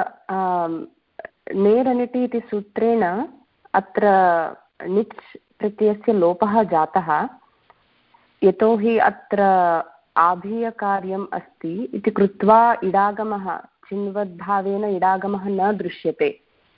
नेरनिटि इति सूत्रेण अत्र निच् प्रत्ययस्य लोपः जातः यतोहि अत्र आभीयकार्यम् अस्ति इति कृत्वा इडागमः चिन्वद्भावेन इडागमः न दृश्यते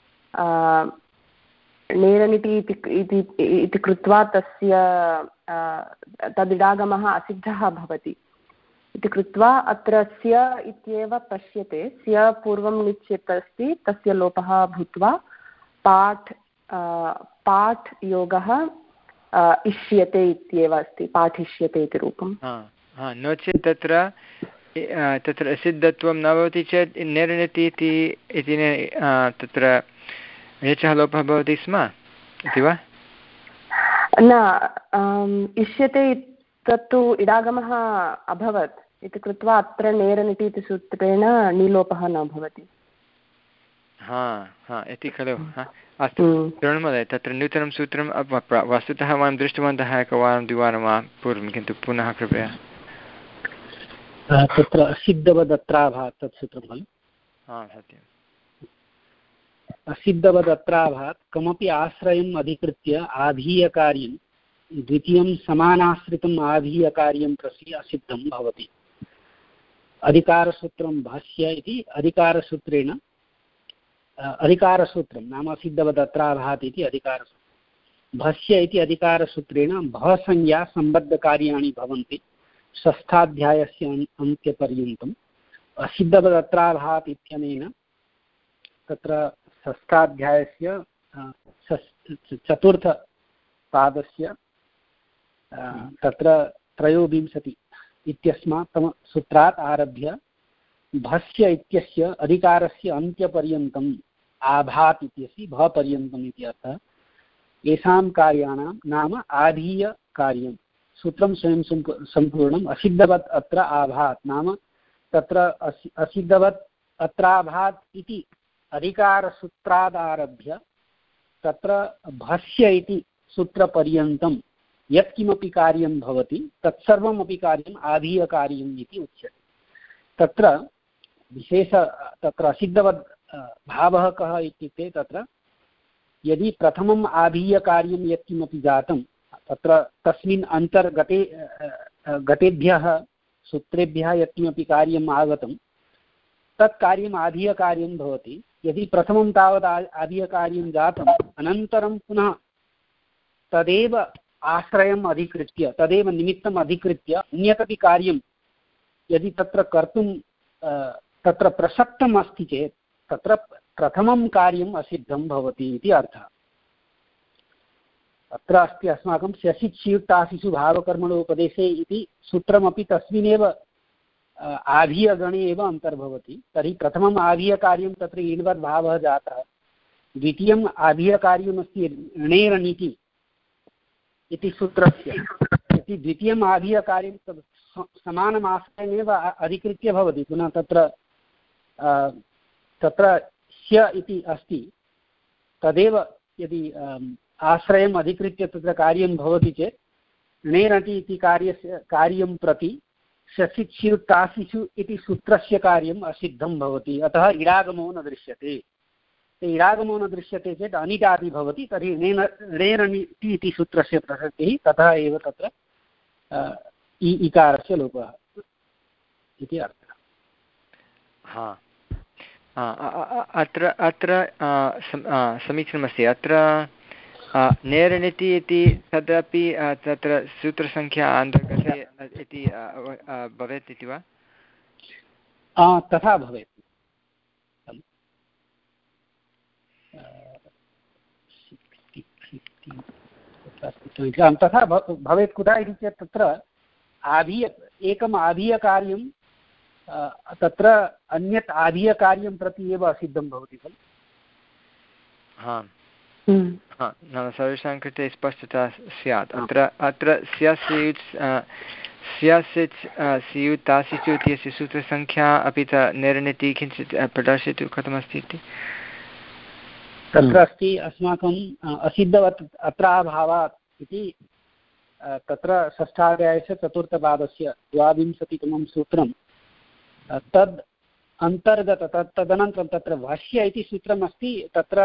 नेरनिटि इति कृत्वा तस्य तदिडागमः असिद्धः भवति इति कृत्वा अत्र स्य इत्येव पश्यते स्य पूर्वं निच् यत् अस्ति तस्य लोपः भूत्वा पाठ् पाठ् योगः इष्यते इत्येव अस्ति पाठिष्यते इति रूपं नो चेत् तत्र तत्र सिद्धत्वं न भवति चेत् निर्णति इति तत्र णिचः लोपः भवति स्म इति वा न इष्यते तत्तु इडागमः अभवत् इति कृत्वा अत्र नेरनिति इति सूत्रेण नीलोपः न भवति। हा हा इति खलु अस्तु शृणु महोदय तत्र नूतनं सूत्रं वस्तुतः वयं दृष्टवन्तः एकवारं द्विवारं वा पूर्वं किन्तु पुनः कृपया तत्र असिद्धवदत्राभात् तत् सूत्रं खलु हा सत्यम् असिद्धवदत्राभात् कमपि आश्रयम् अधिकृत्य आधीयकार्यं द्वितीयं समानाश्रितम् आधीयकार्यं प्रति असिद्धं भवति। अधिकारसूत्रं भाष्य इति अधिकारसूत्रेण अधिकारसूत्रं नाम असिद्धवदत्राभात् इति अधिकारसूत्रं भाष्य इति अधिकारसूत्रेण भसंज्ञा सम्बद्धकार्याणि भवन्ति षष्ठाध्यायस्य अन्त्यपर्यन्तम्। असिद्धवदत्राभात् इत्यनेन तत्र षष्ठाध्यायस्य चतुर्थपादस्य तत्र त्रयोविंशति इत्यस्मात् तमसूत्रात् आरभ्य भस्य इत्यस्य अधिकारस्य अन्त्यपर्यन्तम् आभात् इत्यस्य भपर्यन्तम् इति अर्थः। येषां कार्याणां नाम आधीयकार्यं सूत्रं स्वयं सम्पूर्णम् असिद्धवत् अत्र आभात् नाम तत्र असिद्धवत् अत्राभात् इति अधिकारसूत्रादारभ्य तत्र भस्य इति सूत्रपर्यन्तं यत्किमपि कार्यं भवति तत्सर्वमपि कार्यम् आधीयकार्यम् इति उच्यते। तत्र विशेष तत्र असिद्धवद् भावः कः इत्युक्ते तत्र यदि प्रथमम् आधीयकार्यं यत्किमपि जातं तत्र तस्मिन् अन्तर्गते गतेभ्यः सूत्रेभ्यः यत्किमपि कार्यम् आगतं तत् कार्यम् आधीयकार्यं भवति। यदि प्रथमं तावत् आधीयकार्यं जातम् अनन्तरं पुनः तदेव आश्रयम् अधिकृत्य तदेव निमित्तम् अधिकृत्य अन्यदपि कार्यं यदि तत्र कर्तुं तत्र प्रसक्तम् अस्ति चेत् तत्र प्रथमं कार्यम् असिद्धं भवति इति अर्थः। अत्र अस्ति अस्माकं स्यसिच्छियुक्तासिषु भावकर्मणोपदेशे इति सूत्रमपि तस्मिन्नेव आधीयगणे एव अन्तर्भवति। तर्हि प्रथमम् आधीयकार्यं तत्र ईण्वद्भावः जातः, द्वितीयम् आधीयकार्यमस्ति णेरनिति इति सूत्रस्य इति द्वितीयम् आधीयकार्यं तद् समानम् आश्रयमेव अधिकृत्य भवति। पुनः तत्र तत्र स्य इति अस्ति तदेव यदि आश्रयम् अधिकृत्य तत्र कार्यं भवति चेत् णेरति इति कार्यस्य कार्यं प्रति शशिच्युक्तासिषु इति सूत्रस्य कार्यम् असिद्धं भवति। अतः इडागमो न दृश्यते। इडागमो न दृश्यते चेत् अनिटादि भवति। तर्हि णेन णेरनिति इति सूत्रस्य प्रसक्तिः ततः एव तत्र इ इकारस्य लोपः इति अर्थः। हा अत्र अत्र समीचीनमस्ति। अत्र नेरनिति इति तदपि तत्र सूत्रसङ्ख्या अन्तर्गते इति भवेत् इति वा? तथा भवेत्। तथा भवेत् कुतः इति चेत् तत्र आधीय एकम् आधीयकार्यं तत्र अन्यत् आधीयकार्यं प्रति एव असिद्धं भवति खलु। हा नाम सर्वेषां कृते स्पष्टता स्यात्। अत्र अत्र स्यसिच् स्यसिच् स्युतासिचु इत्यस्य सूत्रसङ्ख्या अपि च नेरनिति किञ्चित् प्रदर्शयतु कथमस्ति इति। तत्र अस्ति अस्माकम् असिद्धवत् अत्राभावात् इति तत्र षष्ठाध्यायस्य चतुर्थपादस्य द्वाविंशतितमं सूत्रं तद् अन्तर्गत तत् तदनन्तरं तत्र भाष्य इति सूत्रमस्ति। तत्र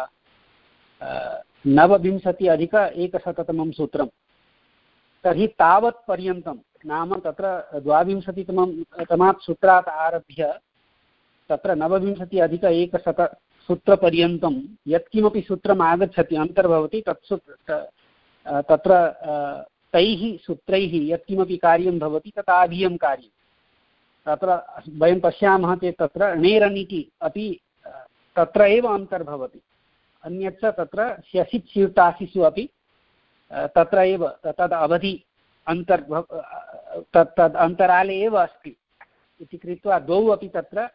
नवविंशति अधिक एकशततमं सूत्रं। तर्हि तावत् पर्यन्तं नाम तत्र द्वाविंशतितमं तमात् सूत्रात् आरभ्य तत्र नवविंशति अधिक एकशत सूत्रपर्यन्तं यत्किमपि सूत्रम् आगच्छति अन्तर्भवति तत् सूत्र तत्र तैः सूत्रैः यत्किमपि कार्यं भवति तत् आधीयं कार्यं। तत्र वयं पश्यामः चेत् तत्र णेरनिति अपि तत्र एव अन्तर्भवति। अन्यच्च तत्र स्यसिच्युतासिषु अपि तत्र एव तद् अवधि अन्तर्भव तत् तद् अन्तराले एव अस्ति इति कृत्वा द्वौ अपि तत्र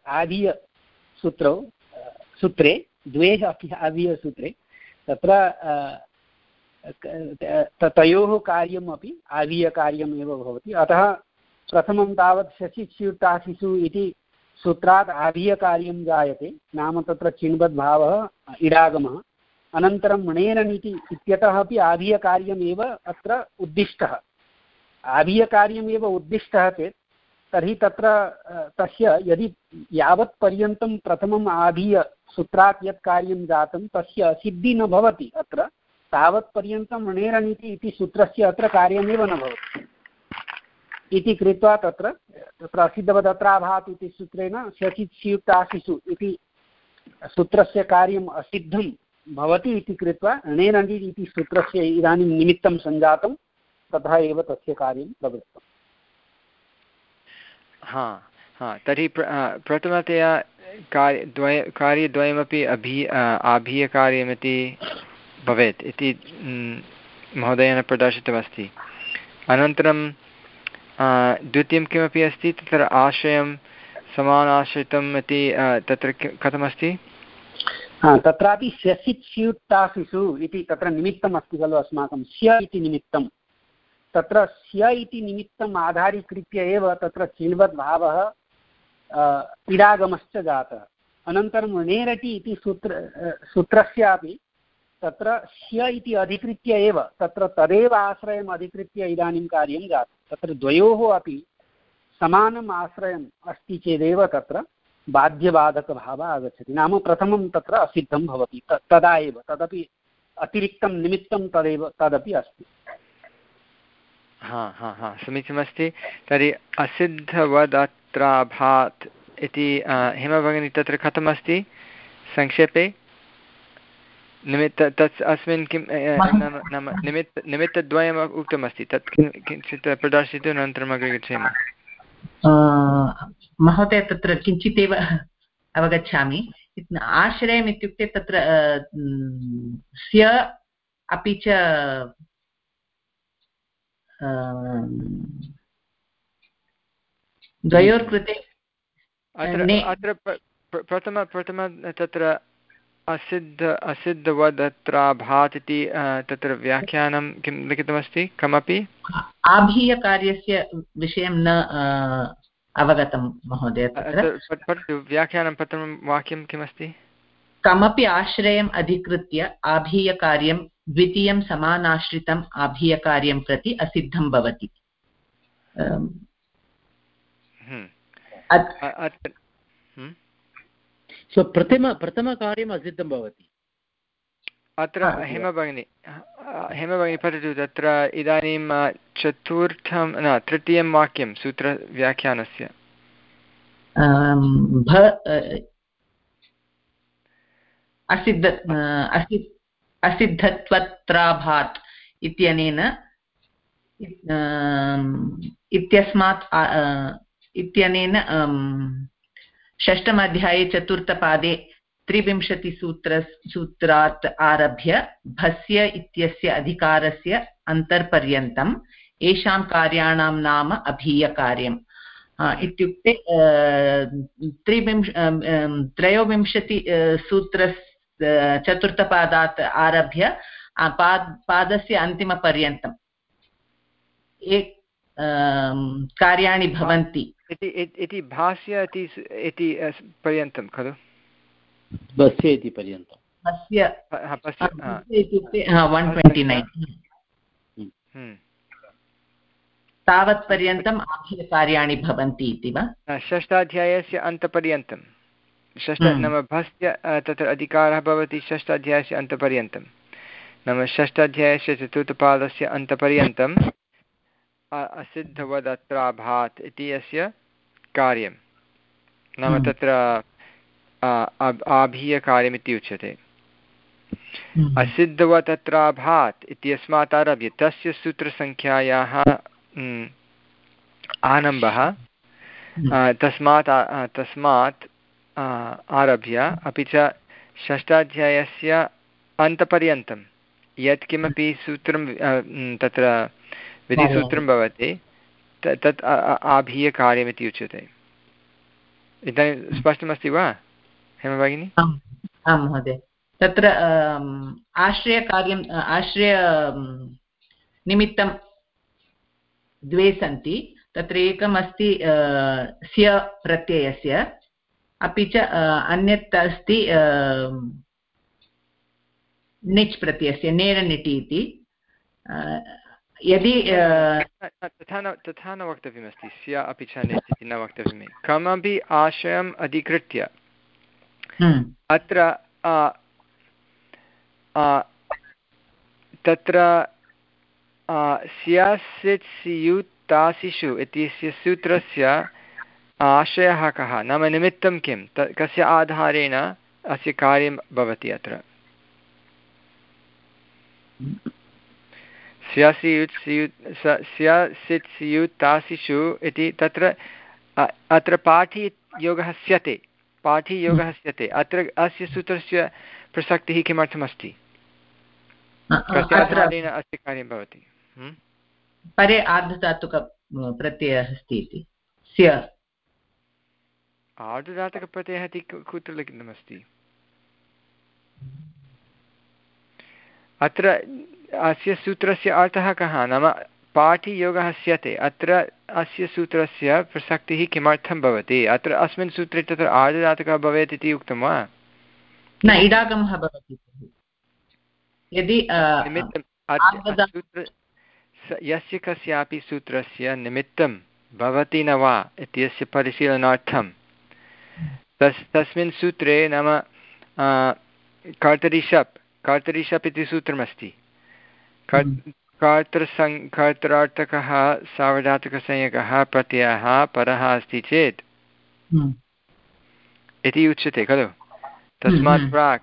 आधीयसूत्रौ सूत्रे द्वे अपि आधीयसूत्रे तत्र तयोः कार्यमपि आधीयकार्यम् एव भवति। अतः प्रथमं तावत् शशिच्युताशिषु इति सूत्रात् आधीयकार्यं जायते, नाम तत्र चिण्वद्भावः इडागमः। अनन्तरं णेरनिति इत्यतः अपि आधीयकार्यमेव अत्र उद्दिष्टः। आधीयकार्यमेव उद्दिष्टः चेत् तर्हि तत्र तस्य यदि यावत् पर्यन्तं प्रथमम् आधीय सूत्रात् यत् कार्यं जातं तस्य असिद्धिः न भवति, अत्र तावत् पर्यन्तं णेरनिति इति सूत्रस्य अत्र कार्यमेव न भवति इति कृत्वा तत्र तत्र असिद्धवदत्राभात् इति सूत्रेण शशिच्युताशिषु इति सूत्रस्य कार्यम् असिद्धं भवति इति कृत्वा णेरनि इति सूत्रस्य इदानीं निमित्तं सञ्जातं, तथा एव तस्य कार्यं प्रवृत्तम्। हा हा तर्हि प्र प्रथमतया कार्यद्वय कार्यद्वयमपि अभि आभीयकार्यमिति भवेत् इति महोदयेन प्रदर्शितमस्ति। अनन्तरं द्वितीयं किमपि अस्ति, तत्र आश्रयं समानाश्रितम् इति तत्र कथमस्ति? तत्रापि स्यसिच्युत्तासिषु इति तत्र निमित्तम् अस्ति खलु अस्माकं, स्य इति निमित्तं। तत्र स्य इति निमित्तम् आधारीकृत्य एव तत्र चिण्वद्भावः इडागमश्च जातः। अनन्तरं णेरटि इति सूत्र सूत्रस्यापि तत्र स्य इति अधिकृत्य एव तत्र तदेव आश्रयम् अधिकृत्य इदानीं कार्यं जातं। तत्र द्वयोः अपि समानम् आश्रयम् अस्ति चेदेव तत्र बाध्यबाधकभावः आगच्छति। नाम प्रथमं तत्र असिद्धं भवति, तदा एव तदपि अतिरिक्तं निमित्तं तदेव तदपि अस्ति। हा हा हा समीचीनमस्ति। तर्हि असिद्धवदत्राभात् इति हेमभगिनी तत्र कथमस्ति संक्षेपे? निमित्त तत् अस्मिन् किं नाम नाम निमित्त निमित्तद्वयम् उक्तमस्ति, तत् किञ्चित् प्रदर्शयतु, अनन्तरम् अग्रे गच्छेम। महोदय तत्र किञ्चिदेव अवगच्छामि। आश्रयम् इत्युक्ते तत्र स्य अपि च द्वयोर्कृते अत्र प्रथम प्रथम तत्र असिद्ध असिद्धवदत्राभात् इति तत्र व्याख्यानं किं लिखितमस्ति? कमपि आभीयकार्यस्य विषयं न अवगतं महोदय। व्याख्यानं प्रथमं वाक्यं किमस्ति? कमपि आश्रयम् अधिकृत्य आभीयकार्यं द्वितीयं समानाश्रितम् आभीयकार्यं प्रति असिद्धं भवति। सो प्रथम प्रथमकार्यम् असिद्धं भवति अत्र। हेमभगिनी हेमभगिनी पठतु। तत्र इदानीं चतुर्थं न तृतीयं वाक्यं सूत्रव्याख्यानस्य। असिद्ध असिद्धत्वत्राभात् इत्यनेन इत्यस्मात् इत्यनेन षष्ठमध्याये चतुर्थपादे त्रिविंशतिसूत्र सूत्रात् आरभ्य भस्य इत्यस्य अधिकारस्य अन्तर्पर्यन्तं येषां कार्याणां नाम अभीयकार्यम् इत्युक्ते त्रिविंश त्रयोविंशति सूत्र चतुर्थपादात् आरभ्य पाद पादस्य अन्तिमपर्यन्तं ये कार्याणि भवन्ति इति भाष्य इति पर्यन्तं खलु? भस्य इति पर्यन्तं भस्य इत्युक्ते वन् ट्वेण्टि नैन् तावत्पर्यन्तम् आभीयकार्याणि भवन्ति इति वा? षष्ठाध्यायस्य अन्तपर्यन्तं। षष्ठ नाम भस्य तत्र अधिकारः भवति षष्ठाध्यायस्य अन्तपर्यन्तं। नाम षष्ठाध्यायस्य चतुर्थपादस्य अन्तपर्यन्तम् असिद्धवदत्राभात् इति अस्य कार्यं। नाम तत्र आभीयकार्यमिति उच्यते। असिद्धवदत्राभात् इत्यस्मात् आरभ्य तस्य सूत्रसङ्ख्यायाः आरम्भः तस्मात् तस्मात् आरभ्य अपि च षष्ठाध्यायस्य अन्तपर्यन्तं यत्किमपि सूत्रं तत्र विधिसूत्रं भवति तत् आभीयकार्यमिति उच्यते। इदानीं स्पष्टमस्ति वा हेमभगिनी? आं महोदय। तत्र आश्रयकार्यम् आश्रय निमित्तं द्वे सन्ति। तत्र एकम् अस्ति स्य प्रत्ययस्य, अपि च अन्यत् अस्ति निच् प्रत्ययस्य, नेरनिटि इति। यदि तथा न तथा न वक्तव्यमस्ति, स्य अपि च निच् इति न वक्तव्यम्। कमपि आशयम् अधिकृत्य अत्र तत्र स्यासित् स्युत् तासिषु इत्यस्य सूत्रस्य आशयः कः, नाम निमित्तं किं, कस्य आधारेण अस्य कार्यं भवति। अत्र स्यासियुत् स्युत् स्यासित् स्युत् तासिषु इति तत्र अत्र पाठी योगः स्यते, पाठी योगः स्यते। अत्र अस्य सूत्रस्य प्रसक्तिः किमर्थमस्ति, कस्य आधारेण अस्य कार्यं भवति। परे आर्धधातुक प्रत्ययः अस्ति इति। स्य आर्धधातुकप्रत्ययः इति कुत्र लिखितमस्ति? अत्र अस्य सूत्रस्य अर्थः कः, नाम पाठियोगः स्यते। अत्र अस्य सूत्रस्य प्रसक्तिः किमर्थं भवति? अत्र अस्मिन् सूत्रे तत्र आर्धधातुकः भवेत् इति उक्तं वा? न, इडागमः भवति। यदि यस्य कस्यापि सूत्रस्य निमित्तं भवति न वा इत्यस्य परिशीलनार्थं तस् तस्मिन् सूत्रे नाम कर्तरिशप् कर्तरिशप् इति सूत्रमस्ति। कर्तृसं कर्तरार्थकः सार्वधातुकसंज्ञकः प्रत्ययः परः अस्ति चेत् इति उच्यते खलु। तस्मात् प्राक्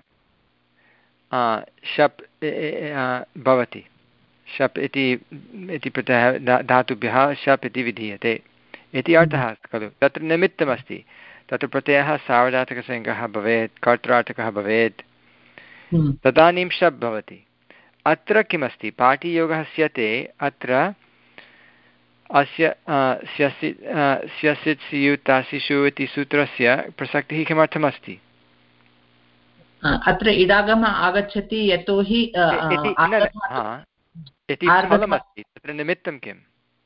शप् भवति, शप् इति इति प्रत्ययः धातुभ्यः शप् इति विधीयते इति अर्थः अस्ति खलु। तत्र निमित्तमस्ति, तत्र प्रत्ययः सार्वधातुकसंज्ञकः भवेत्, कर्तरार्थकः भवेत्, तदानीं शप् भवति। अत्र किमस्ति, पाठियोगः स्यते। अत्र अस्य स्यसित् स्युत् तासिषु इति सूत्रस्य प्रसक्तिः किमर्थमस्ति? अत्र इडागमः आगच्छति यतोहि इति फलमस्ति। तत्र निमित्तं किम्?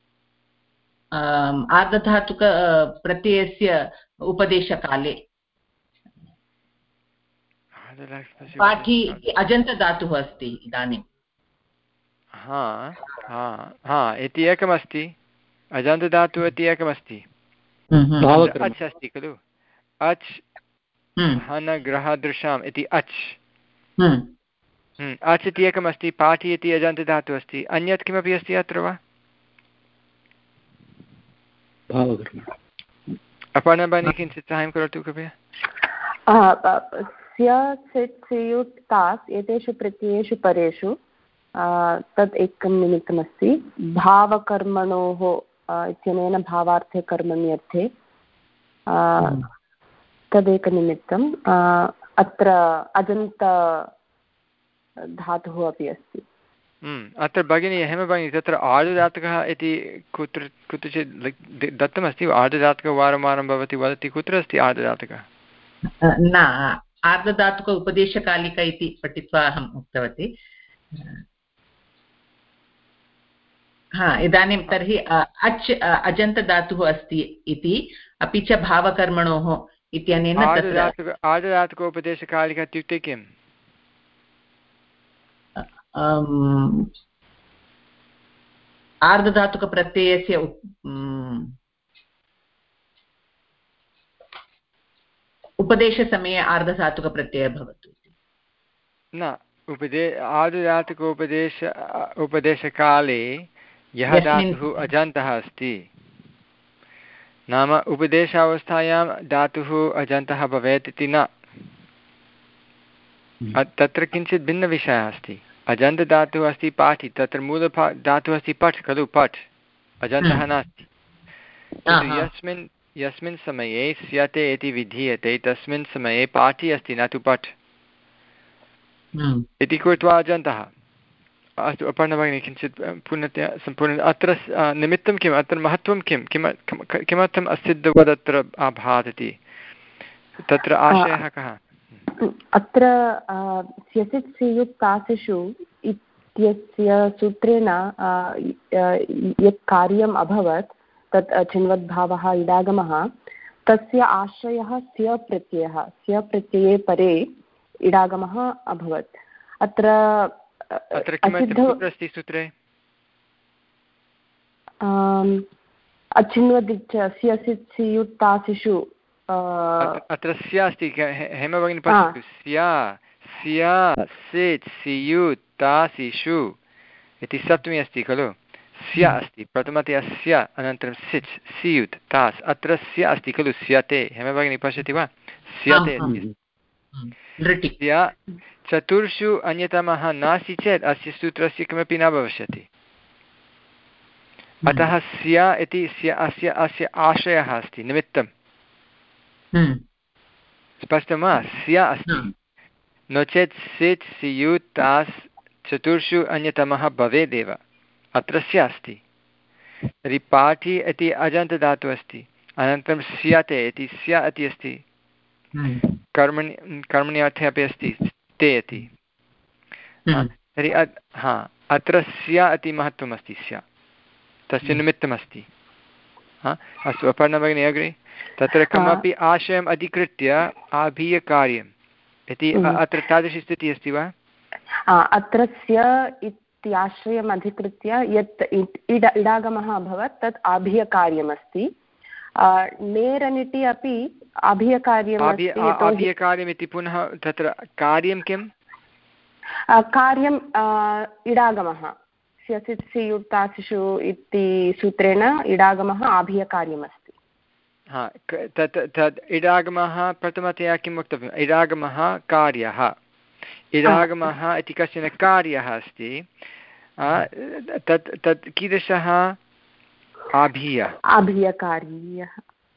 आर्धधातुक प्रत्ययस्य उपदेशकाले पाठी इति अजन्तधातुः अस्ति इदानीं। हा हा हा इति एकमस्ति, अजन्तधातुः इति एकमस्ति, अच् अस्ति खलु। अच् हनग्रहदृशाम् इति अच्, अच् इति एकमस्ति, पाठी इति अजन्तधातुः अस्ति। अन्यत् किमपि अस्ति अत्र वा? अपर्णा भगिनी किञ्चित् साहाय्यं करोतु कृपया। स्य सित् स्युत् तास् एतेषु प्रत्ययेषु परेषु तद् एकं निमित्तमस्ति। भावकर्मणोः इत्यनेन भावार्थे कर्मण्यर्थे तदेकनिमित्तम्। अत्र अजन्त धातुः अपि अस्ति। अत्र भगिनी हेम भगिनी, तत्र आर्धधातुकः इति कुत्र कुत्रचित् दत्तमस्ति? आर्धधातुकः वारं वारं भवति वदति, कुत्र अस्ति आर्धधातुकः? न, आर्धधातुक उपदेशकालिका इति पठित्वा अहम् उक्तवती। हा, इदानीं तर्हि अच् अजन्तधातुः अस्ति इति, अपि च भावकर्मणोः इत्यनेन आर्धधातुक उपदेशकालिका इत्युक्ते किम्? आर्धधातुकप्रत्ययस्य उपदेशसमये आर्धधातुकप्रत्ययः भवतु। न, उपदे आर्धधातुक उपदेश उपदेशकाले यः धातुः अजन्तः अस्ति, नाम उपदेशावस्थायां धातुः अजन्तः भवेत् इति न। तत्र किञ्चित् भिन्नविषयः अस्ति। अजन्तधातुः अस्ति पाठि, तत्र मूलभा धातुः अस्ति पठ् खलु, पठ्, अजन्तः नास्ति। यस्मिन् यस्मिन् समये स्यते इति विधीयते तस्मिन् समये पाठि अस्ति, न तु पठ् इति कृत्वा अजन्तः। अस्तु अपर्णभगिनी किञ्चित् पुनः सम्पूर्ण अत्र निमित्तं किम्, अत्र महत्त्वं किं, किम किमर्थम् अस्सिद्धवद् अत्र अभात् इति, तत्र आशयः कः? अत्र स्यसित् स्युत् तासिषु इत्यस्य सूत्रेण यत् कार्यम् अभवत् तत् चिन्वद्भावः इडागमः तस्य आश्रयः स्य प्रत्ययः स्य प्रत्यये परे इडागमः अभवत्। अत्र सूत्रे अचिन्वदिच् स्यसित् स्युत् तासिषु अत्र स्या अस्ति हेम भगिनी पश्यतु स्या स्या सित् स्युत् तासिषु इति सप्तमी अस्ति खलु स्या अस्ति प्रथमतया स्या अनन्तरं सिच् स्युत् तास् अत्र स्या अस्ति खलु स्यते हेम भगिनी पश्यति वा स्यते स्या चतुर्षु अन्यतमः नास्ति चेत् अस्य सूत्रस्य किमपि न भविष्यति। अतः स्या इति स्य अस्य अस्य आशयः अस्ति निमित्तं स्पष्टं वा स्या अस्ति नो चेत् सिच् स्युत् तास् चतुर्षु अन्यतमः भवेदेव अत्र स्या अस्ति। तर्हि पाठि इति अजन्तधातुः अस्ति अनन्तरं स्याते इति स्या इति अस्ति कर्मणि कर्मणि अर्थे अपि अस्ति ते इति तर्हि हा अत्र स्या इति महत्त्वम् अस्ति स्या तस्य निमित्तमस्ति। हा अस्तु अपर्णा भगिनी अग्रे तत्र कमपि आशयम् अधिकृत्य आभीयकार्यम् इति अत्र तादृशी स्थितिः अस्ति वा? अत्र स्य इत्याश्रयम् अधिकृत्य यत् इड इडागमः अभवत् तत् आभीयकार्यमस्ति। नेरनिटि अपि आभीयकार्यम् इति पुनः तत्र कार्यं किं? कार्यम् इडागमः स्यसित् स्युत् तासिषु इति सूत्रेण इडागमः आभीयकार्यमस्ति। हा तत् तद् इडागमः प्रथमतया किं वक्तव्यम् इडागमः कार्यः इडागमः इति कश्चन कार्यः अस्ति तत् तत् कीदृशः आभीय आभीयकार्यः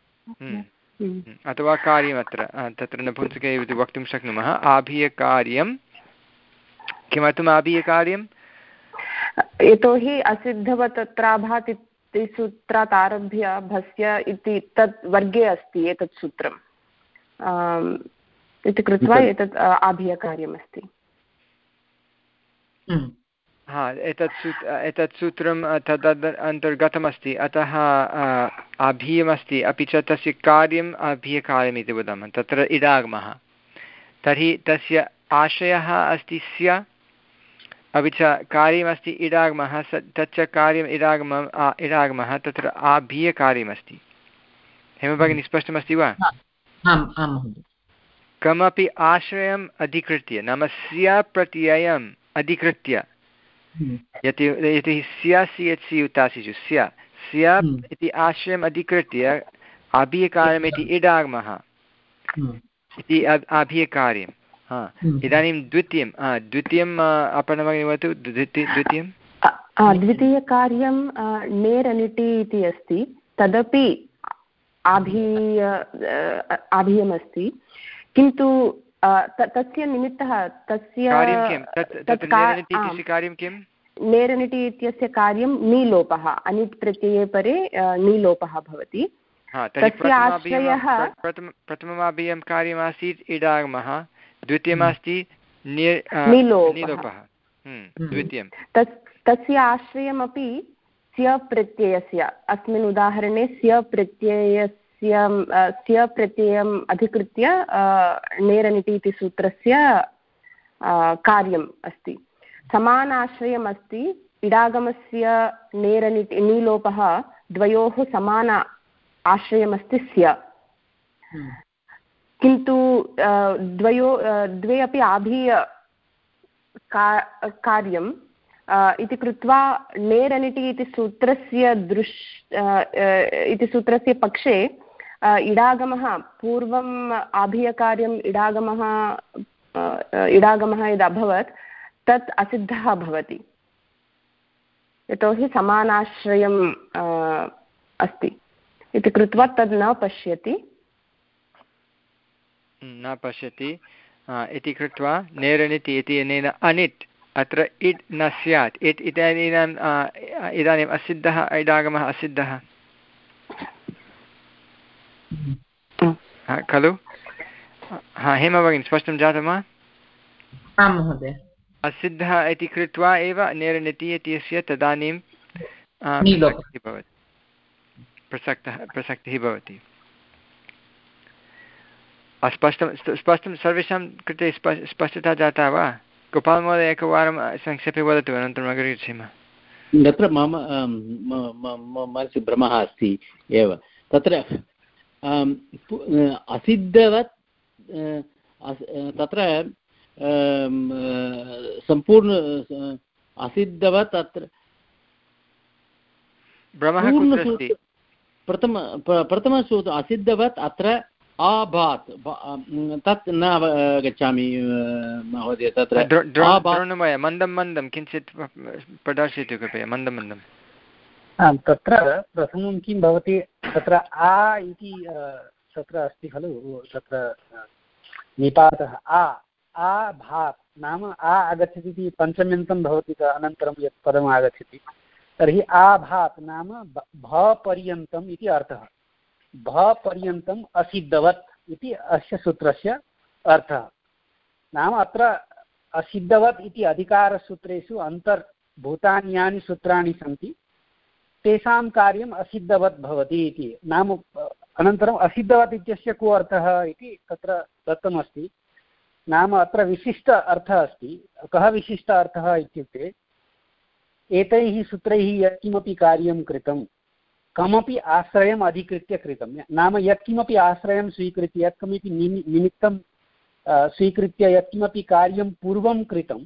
अथवा कार्यमत्र तत्र नपुंसके इति वक्तुं शक्नुमः आभीयकार्यं। किमर्थम् आभीयकार्यं? यतोहि असिद्धवत् तत्राभात् इति सूत्रात् आरभ्य भस्य इति तत् वर्गे अस्ति एतत् सूत्रम् इति कृत्वा एतत् आभीयकार्यमस्ति। हा एतत् सूत् एतत् सूत्रं तद् अन्तर्गतमस्ति अतः आभीयमस्ति अपि च तस्य कार्यम् आभीयकार्यम् इति वदामः तत्र इडागमः। तर्हि तस्य आशयः अस्ति स्या अपि च कार्यमस्ति इडागमः तच्च कार्यम् इडागमः इडागमः तत्र आभीयकार्यमस्ति। हेम भगिनी स्पष्टमस्ति वा? कमपि आश्रयम् अधिकृत्य नाम स्या प्रत्ययम् अधिकृत्य यत् यतो स्या सियत् स्युत् तासिषु स्या स्या इति आश्रयम् अधिकृत्य आभीयकार्यम् इति इडागमः इति आभीयकार्यं। हा इदानीं द्वितीयं द्वितीयम् अपरमभगिनी वदतु द्वितीयं द्वितीयकार्यं नेरनिटि इति अस्ति तदपि आभीय आभीयमस्ति किन्तु तस्य निमित्तः तस्य कार्यं किं? नेरनिटि इत्यस्य कार्यं नीलोपः अनिट् प्रत्यये परे नीलोपः भवति। तस्य आश्रयः प्रथममाभीयं कार्यमासीत् इडागमः द्वितीयमस्ति नीलोपः द्वितीयं तस्य आश्रयमपि स्य प्रत्ययस्य अस्मिन् उदाहरणे स्य प्रत्ययस्य स्य प्रत्ययम् अधिकृत्य नेरनिटि इति सूत्रस्य कार्यम् अस्ति। समानाश्रयम् अस्ति इडागमस्य नेरनिटि नीलोपः द्वयोः समान आश्रयमस्ति स्य किन्तु द्वयो द्वे अपि आभीय कार्यम् इति कृत्वा नेरनिटि इति सूत्रस्य दृश् इति सूत्रस्य पक्षे इडागमः पूर्वम् आभीयकार्यम् इडागमः इडागमः यद् अभवत् तत् असिद्धः भवति यतोहि समानाश्रयम् अस्ति इति कृत्वा तद् न पश्यति न पश्यति इति कृत्वा नेरनिति इति अनेन अनिट् अत्र इट् न स्यात् इट् इदानीम् इदानीम् असिद्धः इडागमः असिद्धः खलु हा हेमा भगिनी स्पष्टं जातं वा? आं महोदय। असिद्धः इति कृत्वा एव नेरनिति इत्यस्य तदानीं प्रसक्तिः भवति प्रसक्तः प्रसक्तिः भवति। अस्पष्टं स्पष्टं सर्वेषां कृते स्पष् स्पष्टता जाता वा? गोपालमहोदय एकवारं संक्षेपे वदतु, अनन्तरम् अग्रे गच्छामः। तत्र मम मनसि भ्रमः अस्ति एव। तत्र असिद्धवत् तत्र सम्पूर्ण असिद्धवत् तत्र भ्रमः कुत्र अस्ति? प्रथम प्रथमसूत्रम् असिद्धवत् अत्र आभात् तत् न गच्छामि महोदय। तत्र मन्दं मन्दं किञ्चित् प्रदर्शयतु कृपया, मन्दं मन्दम्। आम्, तत्र प्रथमं किं भवति, तत्र आ इति तत्र अस्ति खलु, तत्र निपातः आ आ भात् नाम आ आगच्छति इति पञ्चम्यन्तं भवति, अनन्तरं यत् पदम् आगच्छति तर्हि आ भात् नाम भ पर्यन्तम् इति अर्थः। भ पर्यन्तम् असिद्धवत् इति अस्य सूत्रस्य अर्थः। नाम अत्र असिद्धवत् इति अधिकारसूत्रेषु अन्तर्भूतानि यानि सूत्राणि सन्ति तेषां कार्यम् असिद्धवत् भवति इति। नाम अनन्तरम् असिद्धवत् इत्यस्य को अर्थः इति तत्र दत्तमस्ति। नाम अत्र विशिष्ट अर्थः अस्ति। कः विशिष्ट अर्थः इत्युक्ते एतैः सूत्रैः यत्किमपि कार्यं कृतं कमपि आश्रयम् अधिकृत्य कृतं। नाम यत्किमपि आश्रयं स्वीकृत्य यत्किमपि निमि निमित्तं स्वीकृत्य यत्किमपि कार्यं पूर्वं कृतं,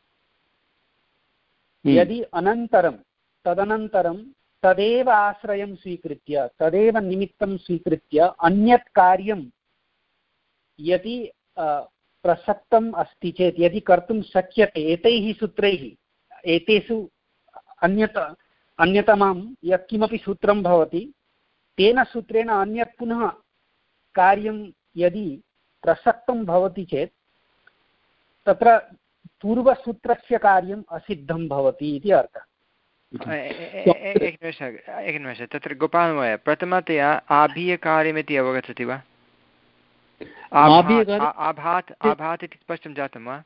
यदि अनन्तरं तदनन्तरं तदेव आश्रयं स्वीकृत्य तदेव निमित्तं स्वीकृत्य अन्यत् कार्यं यदि प्रसक्तम् अस्ति चेत्, यदि कर्तुं शक्यते एतैः सूत्रैः, एतेषु अन्यत अन्यतमं यत्किमपि सूत्रं भवति तेन सूत्रेण अन्यत् पुनः कार्यं यदि प्रसक्तं भवति चेत् तत्र पूर्वसूत्रस्य कार्यम् असिद्धं भवति इति अर्थः। एकनिमेषः एकनिमेषः तत्र गोपालमहोदय प्रथमतया आभीयकार्यमिति अवगच्छति वा? आभात् आभात् इति स्पष्टं जातं वा?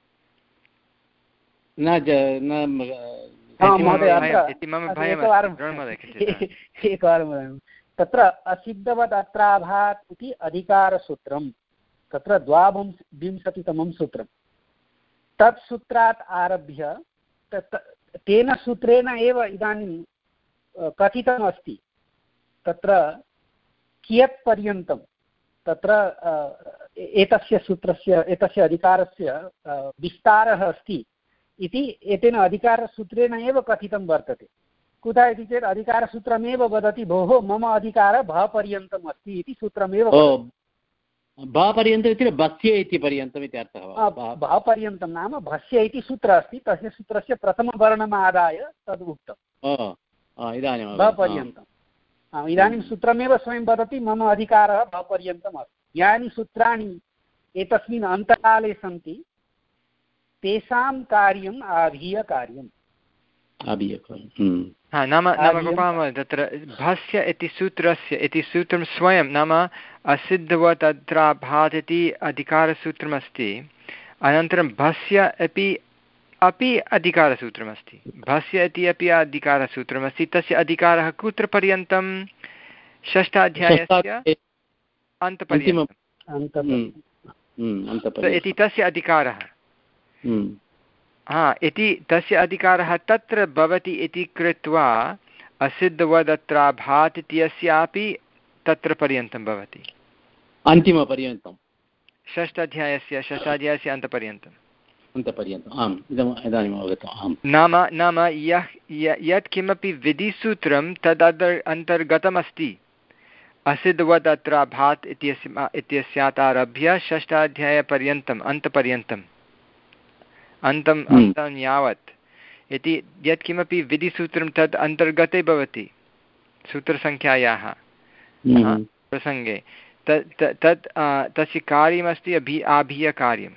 एकवारं तत्र असिद्धवत् अत्राभात् इति अधिकारसूत्रं, तत्र द्वाविंशतितमं सूत्रं, तत् सूत्रात् आरभ्य तेन सूत्रेण एव इदानीं कथितम् अस्ति तत्र कियत् पर्यन्तं तत्र एतस्य सूत्रस्य एतस्य अधिकारस्य विस्तारः अस्ति इति एतेन अधिकारसूत्रेण एव कथितं वर्तते। कुतः इति चेत् अधिकारसूत्रमेव वदति भोः मम अधिकारः भपर्यन्तम् अस्ति इति सूत्रमेव। भपर्यन्तम् इति भस्य इति पर्यन्तम् इति अर्थः। भपर्यन्तं नाम भस्य इति सूत्रम् अस्ति, तस्य सूत्रस्य प्रथमवर्णम् आदाय तद् उक्तम् इदानीं भपर्यन्तम्। इदानीं सूत्रमेव स्वयं वदति मम अधिकारः भपर्यन्तम् अस्ति। यानि सूत्राणि एतस्मिन् अन्तराले सन्ति तेषां कार्यम् आभीयकार्यम्। हा नाम नाम गोपालमहोदय तत्र भस्य इति सूत्रस्य इति सूत्रं स्वयं नाम असिद्धवत् अत्राभात् इति अधिकारसूत्रमस्ति, अनन्तरं भस्य अपि अपि अधिकारसूत्रमस्ति, भस्य इति अपि अधिकारसूत्रमस्ति। तस्य अधिकारः कुत्र पर्यन्तं? षष्ठाध्यायस्य अन्तपर्यन्तम् इति तस्य अधिकारः। हा इति तस्य अधिकारः तत्र भवति इति कृत्वा असिद्धवदत्राभात् इत्यस्यापि तत्र पर्यन्तं भवति, अन्तिमपर्यन्तं, षष्ठाध्यायस्य षष्ठाध्यायस्य अन्तपर्यन्तम् अन्तपर्यन्तम्। आम्, इदम् इदानीम् अवगतम्। आम्, नाम नाम यः यत् किमपि विधिसूत्रं तद् अन्तर्गतमस्ति असिद्धवदत्राभात् इत्यस्य इत्यस्यात् आरभ्य षष्ठाध्यायपर्यन्तम् अन्तपर्यन्तम् अन्तम् अन्तं यावत् इति यत्किमपि विधिसूत्रं तद् अन्तर्गते भवति सूत्रसङ्ख्यायाः प्रसङ्गे। तत् तत् तस्य कार्यमस्ति अभि आभीयकार्यम्।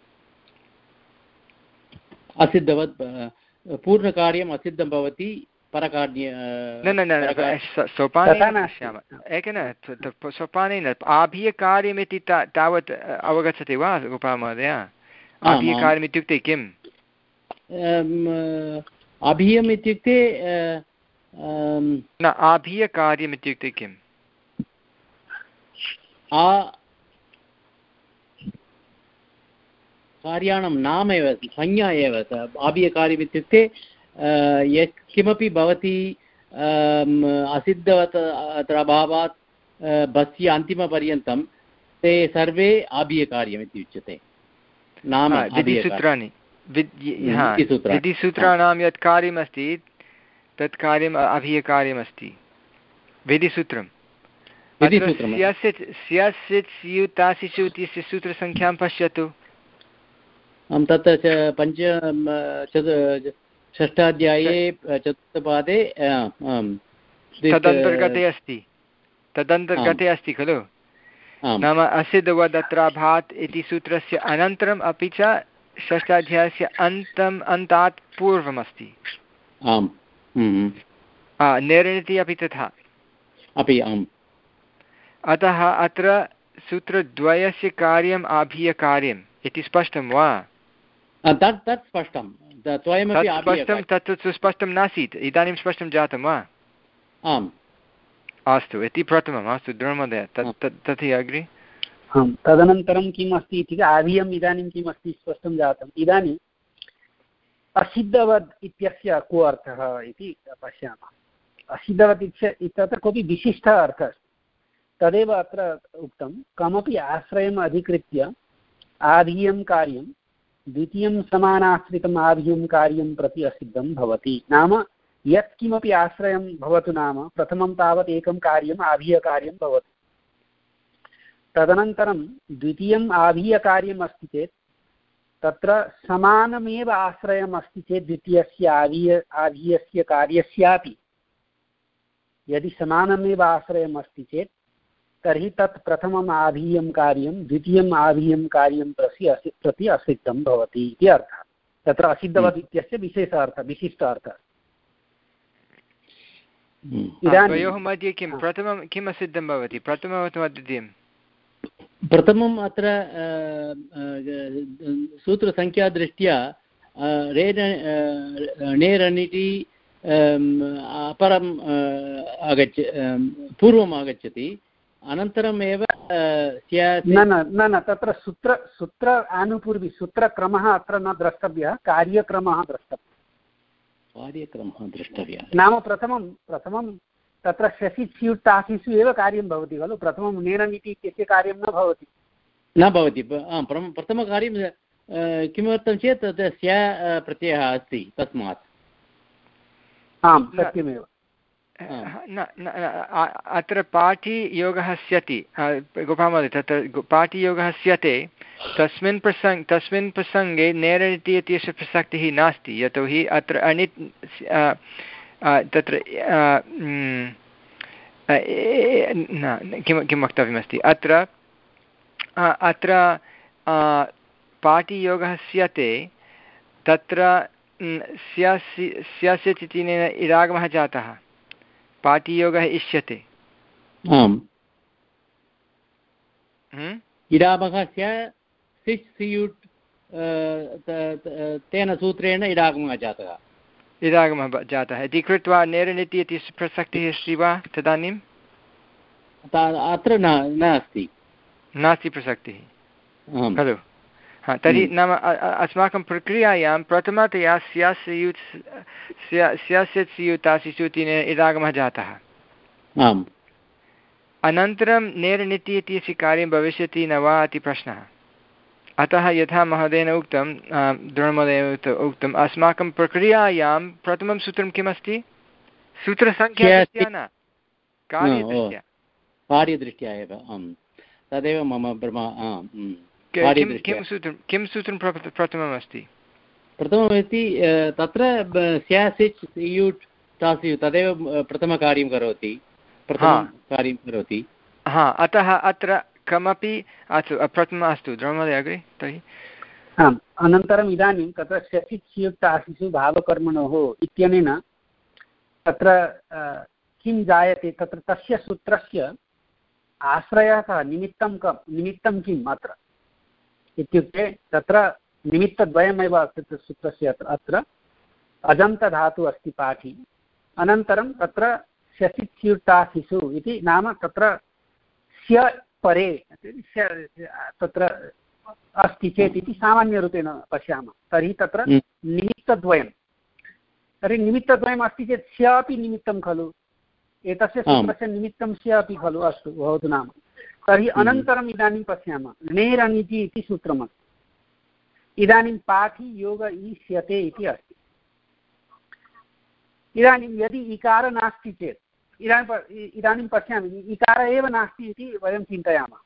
असिद्धवत् पूर्णकार्यम् असिद्धं भवति परकार्य न न न सोपाने पश्यामः एकेन सोपाने न आभीयकार्यमिति तावत् अवगच्छति वा गोपालमहोदय आभीयकार्यम् इत्युक्ते किम् अभीयम् इत्युक्ते न आभीयकार्यम् इत्युक्ते किम् कार्याणां नाम एव संज्ञा एव आभीयकार्यम् इत्युक्ते यत् किमपि भवति असिद्धवत् अत्र अभावात् बस्य अन्तिमपर्यन्तं ते सर्वे आभीयकार्यम् इति उच्यते नाम विधिसूत्राणि विधिसूत्राणां यत् कार्यमस्ति तत् कार्यम् अभीयकार्यमस्ति विधिसूत्रं स्यासित् इत्यस्य सूत्रसङ्ख्यां पश्यतु तत्र पञ्च षष्ठाध्याये चतुर्थपादे तदन्तर्गते अस्ति तदन्तर्गते अस्ति खलु नाम असिद्धवदत्राभात् इति सूत्रस्य अनन्तरम् अपि च षष्ठाध्यायस्य अन्तम् अन्तात् पूर्वमस्ति आम् निर्णिति अपि तथा अपि आम् अतः अत्र सूत्रद्वयस्य कार्यम् आभीयकार्यम् इति स्पष्टं वा तत् तत् स्पष्टं स्पष्टं तत् सुस्पष्टं नासीत् इदानीं स्पष्टं जातं वा आम् अस्तु इति प्रथमम् अस्तु द्रोणमहोदय तत् तथा अग्रे आम् तदनन्तरं किम् अस्ति इति आभीयम् इदानीं किम् अस्ति स्पष्टं जातम् इदानीम् असिद्धवद् इत्यस्य को अर्थः इति पश्यामः असिद्धवत् इत्यत्र कोऽपि विशिष्टः अर्थः अस्ति तदेव अत्र उक्तं कमपि आश्रयम् अधिकृत्य आभीयं कार्यं द्वितीयं समानाश्रितम् आभीयं कार्यं प्रति असिद्धं भवति नाम यत्किमपि आश्रयं भवतु नाम प्रथमं तावत् एकं कार्यम् आभीयकार्यं भवति तदनन्तरं द्वितीयम् आभीयकार्यम् अस्ति चेत् तत्र समानमेव आश्रयम् अस्ति चेत् द्वितीयस्य आभीय आभीयस्य कार्यस्यापि यदि समानमेव आश्रयम् अस्ति चेत् तर्हि तत् प्रथमम् आभीयं कार्यं द्वितीयम् आभीयं कार्यं प्रति असि प्रति असिद्धं भवति इति अर्थः तत्र असिद्धवत् इत्यस्य विशेषार्थः विशिष्टार्थः द्वयोः मध्ये किं प्रथमं किम् असिद्धं भवति प्रथमम् अथवा द्वितीयं प्रथमं अत्र सूत्रसङ्ख्यादृष्ट्या नेरनिटि अपरम् आगच्छ पूर्वम् आगच्छति अनन्तरमेव न न न न तत्र सूत्र सूत्र आनुपूर्वी सूत्रक्रमः अत्र न द्रष्टव्यः कार्यक्रमः द्रष्टव्यः कार्यक्रमः द्रष्टव्यः नाम प्रथमं प्रथमं तत्र शशि स्यूट् तासिषु एव कार्यं भवति खलु प्रथमं नेरनिति इत्यस्य कार्यं न भवति न भवति प्रथमकार्यं किमर्थं चेत् तत्र स्या प्रत्ययः अस्ति तस्मात् आं सत्यमेव न अत्र पाठीयोगः स्यति गोपालमहोदय तत्र पाठीयोगः स्यते तस्मिन् प्रसङ्गे तस्मिन् प्रसङ्गे नेरनिति इत्यस्य प्रसक्तिः नास्ति यतोहि अत्र अनित् तत्र किं किं वक्तव्यमस्ति अत्र अत्र पाठीयोगः स्यते तत्र स्यासि स्यास्यत् इत्यनेन इडागमः जातः पाठीयोगः इष्यते आम् इडागमः स्युट् तेन सूत्रेण इडागमः जातः इडागमः जातः इति कृत्वा नेरनिति इति प्रसक्तिः अस्ति वा तदानीम् अत्र नास्ति नास्ति प्रसक्तिः खलु हा तर्हि नाम अस्माकं प्रक्रियायां प्रथमतया स्यास्युत् स्यास्यत् स्यूतासिषु इति इडागमः जातः आम् अनन्तरं नेरनिति इत्यस्य कार्यं भविष्यति न वा इति प्रश्नः अतः यथा महोदयेन उक्तं द्रोणमहोदयेन उक्तम् अस्माकं प्रक्रियायां प्रथमं सूत्रं किमस्ति सूत्रसङ्ख्या न कार्यदृष्ट्या कार्यदृष्ट्या एव आम् तदेव मम भ्रमा किं सूत्रं किं सूत्रं प्रथमम् अस्ति प्रथममस्ति तत्र स्यासिच् स्यूट् तास्यु तदेव प्रथमकार्यं करोति प्रथमं कार्यं करोति हा अतः अत्र कमपि अस्तु प्रथमम् अस्तु द्रोणमहोदय अग्रे तर्हि आम् अनन्तरम् इदानीं तत्र शशिच् स्यूट् तासिषु भावकर्मणोः इत्यनेन तत्र किं जायते तत्र तस्य सूत्रस्य आश्रयः कः निमित्तं क निमित्तं किम् अत्र इत्युक्ते तत्र निमित्तद्वयमेव अस्ति सूत्रस्य अत्र अत्र अजन्तधातुः अस्ति पाठि अनन्तरं तत्र शशिच्युताशिषु इति नाम तत्र स्य परे तत्र अस्ति चेत् इति सामान्यरूपेण पश्यामः तर्हि तत्र निमित्तद्वयं तर्हि निमित्तद्वयम् अस्ति चेत् स्य अपि निमित्तं खलु एतस्य सूत्रस्य निमित्तं स्य अपि खलु अस्तु भवतु नाम तर्हि अनन्तरम् इदानीं पश्यामः णेरनिति इति सूत्रमस्ति इदानीं पाठि योग ईष्यते इति अस्ति इदानीं यदि इकार नास्ति चेत् इदानीं इदानीं पश्यामि इकार एव नास्ति इति वयं चिन्तयामः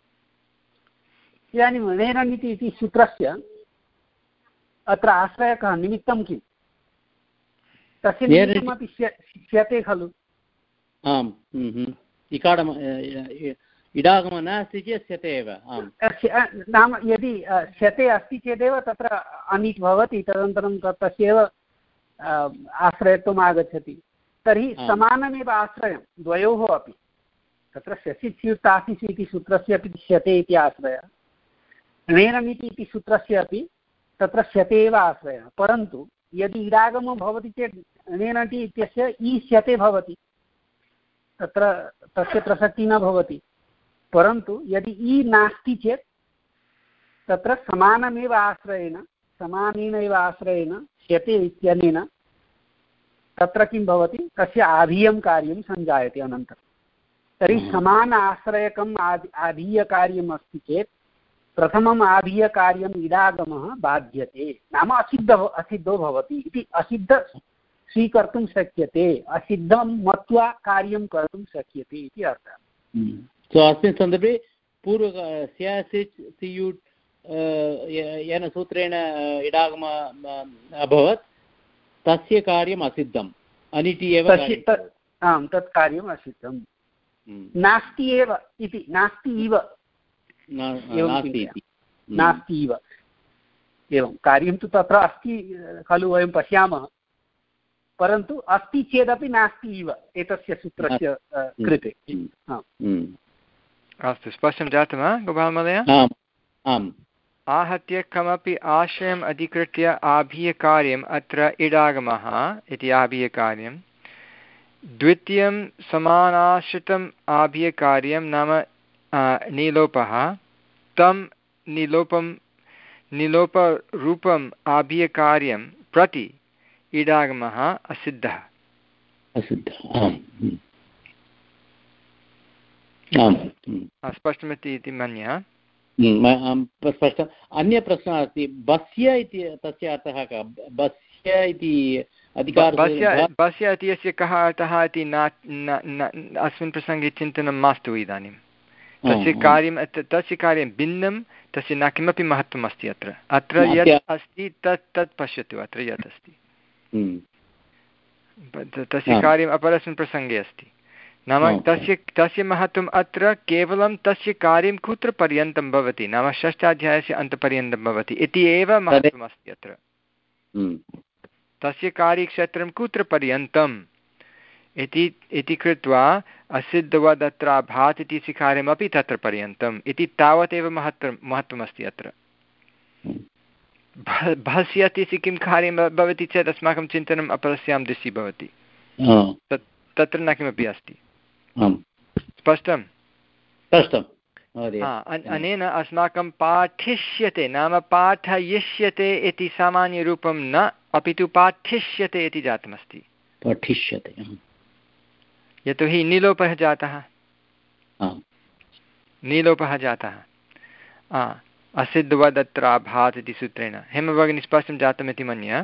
इदानीं णेरनिति इति सूत्रस्य अत्र आश्रयः कः निमित्तं किम् तस्य निमित्तमपि स्यते खलु आम् इकारम् इडागमः नास्ति चेत् स्यते एव नाम यदि स्यते अस्ति चेदेव तत्र अनिट् भवति तदनन्तरं तस्यैव आश्रयत्वम् आगच्छति तर्हि समानमेव आश्रयं द्वयोः अपि तत्र शशिच्युताशिषु इति सूत्रस्य अपि स्यते इति आश्रयः णेरनिति इति सूत्रस्य अपि तत्र स्यते एव आश्रयः परन्तु यदि इडागमो भवति चेत् णेरनिति इत्यस्य ईष्यते भवति तत्र तस्य प्रसक्तिः न भवति परन्तु यदि ई नास्ति चेत् तत्र समानमेव आश्रयेण समानेन एव आश्रयेण स्यते इत्यनेन तत्र किं भवति तस्य आधीयं कार्यं सञ्जायते अनन्तरं तर्हि समान आश्रयकम् आदि आधीयकार्यम् अस्ति चेत् प्रथमम् आधीयकार्यम् इडागमः बाध्यते नाम असिद्ध असिद्धो भवति इति असिद्ध स्वीकर्तुं शक्यते असिद्धं मत्वा कार्यं कर्तुं शक्यते इति अर्थः सो अस्मिन् सन्दर्भे पूर्व स्यासिच् सियुट् येन सूत्रेण इडागमः अभवत् तस्य कार्यम् असिद्धम् अनिति एव आम् तत् कार्यम् असिद्धं नास्ति एव इति नास्ति इव नास्ति इव एवं कार्यं तु तत्र अस्ति खलु वयं पश्यामः परन्तु अस्ति चेदपि नास्ति इव एतस्य सूत्रस्य कृते अस्तु स्पष्टं जातं वा गोपालमहोदय आम् आहत्य कमपि आशयम् अधिकृत्य आभीयकार्यम् अत्र इडागमः इति आभीयकार्यं द्वितीयं समानाश्रितम् आभीयकार्यं नाम निलोपः तं निलोपं निलोपरूपम् आभीयकार्यं प्रति इडागमः असिद्धः स्पष्टमिति इति मन्ये स्पष्टम् अन्यप्रश्नः अस्ति बस्य इति तस्य अर्थः कः बस्य इति अधिकारः बस्य इत्यस्य कः अर्थः इति न अस्मिन् प्रसङ्गे चिन्तनं मास्तु इदानीं तस्य कार्यं तस्य कार्यं भिन्नं तस्य न किमपि महत्त्वम् अस्ति अत्र अत्र यत् अस्ति तत् तत् पश्यतु अत्र यत् अस्ति तस्य कार्यम् अपरस्मिन् प्रसङ्गे अस्ति नाम तस्य तस्य महत्त्वम् अत्र केवलं तस्य कार्यं कुत्र पर्यन्तं भवति नाम षष्ठाध्यायस्य अन्तपर्यन्तं भवति इति एव महत्त्वम् अस्ति अत्र तस्य कार्यक्षेत्रं कुत्र पर्यन्तम् इति इति कृत्वा असिद्धवद् अत्र अभात् इति कार्यमपि तत्र पर्यन्तम् इति तावदेव महत्त्वं महत्त्वमस्ति अत्र भस्य इति किं कार्यं भवति चेत् अस्माकं चिन्तनम् अपरस्यां दिशि भवति तत् तत्र न किमपि अस्ति स्पष्टं स्पष्टम् अनेन अस्माकं पाठिष्यते नाम पाठयिष्यते इति सामान्यरूपं न अपि तु पाठिष्यते इति जातमस्ति पठिष्यते यतोहि निलोपः जातः निलोपः जातः असिद्धवदत्र अभात् इति सूत्रेण हेमभगिनी स्पष्टं जातमिति मन्ये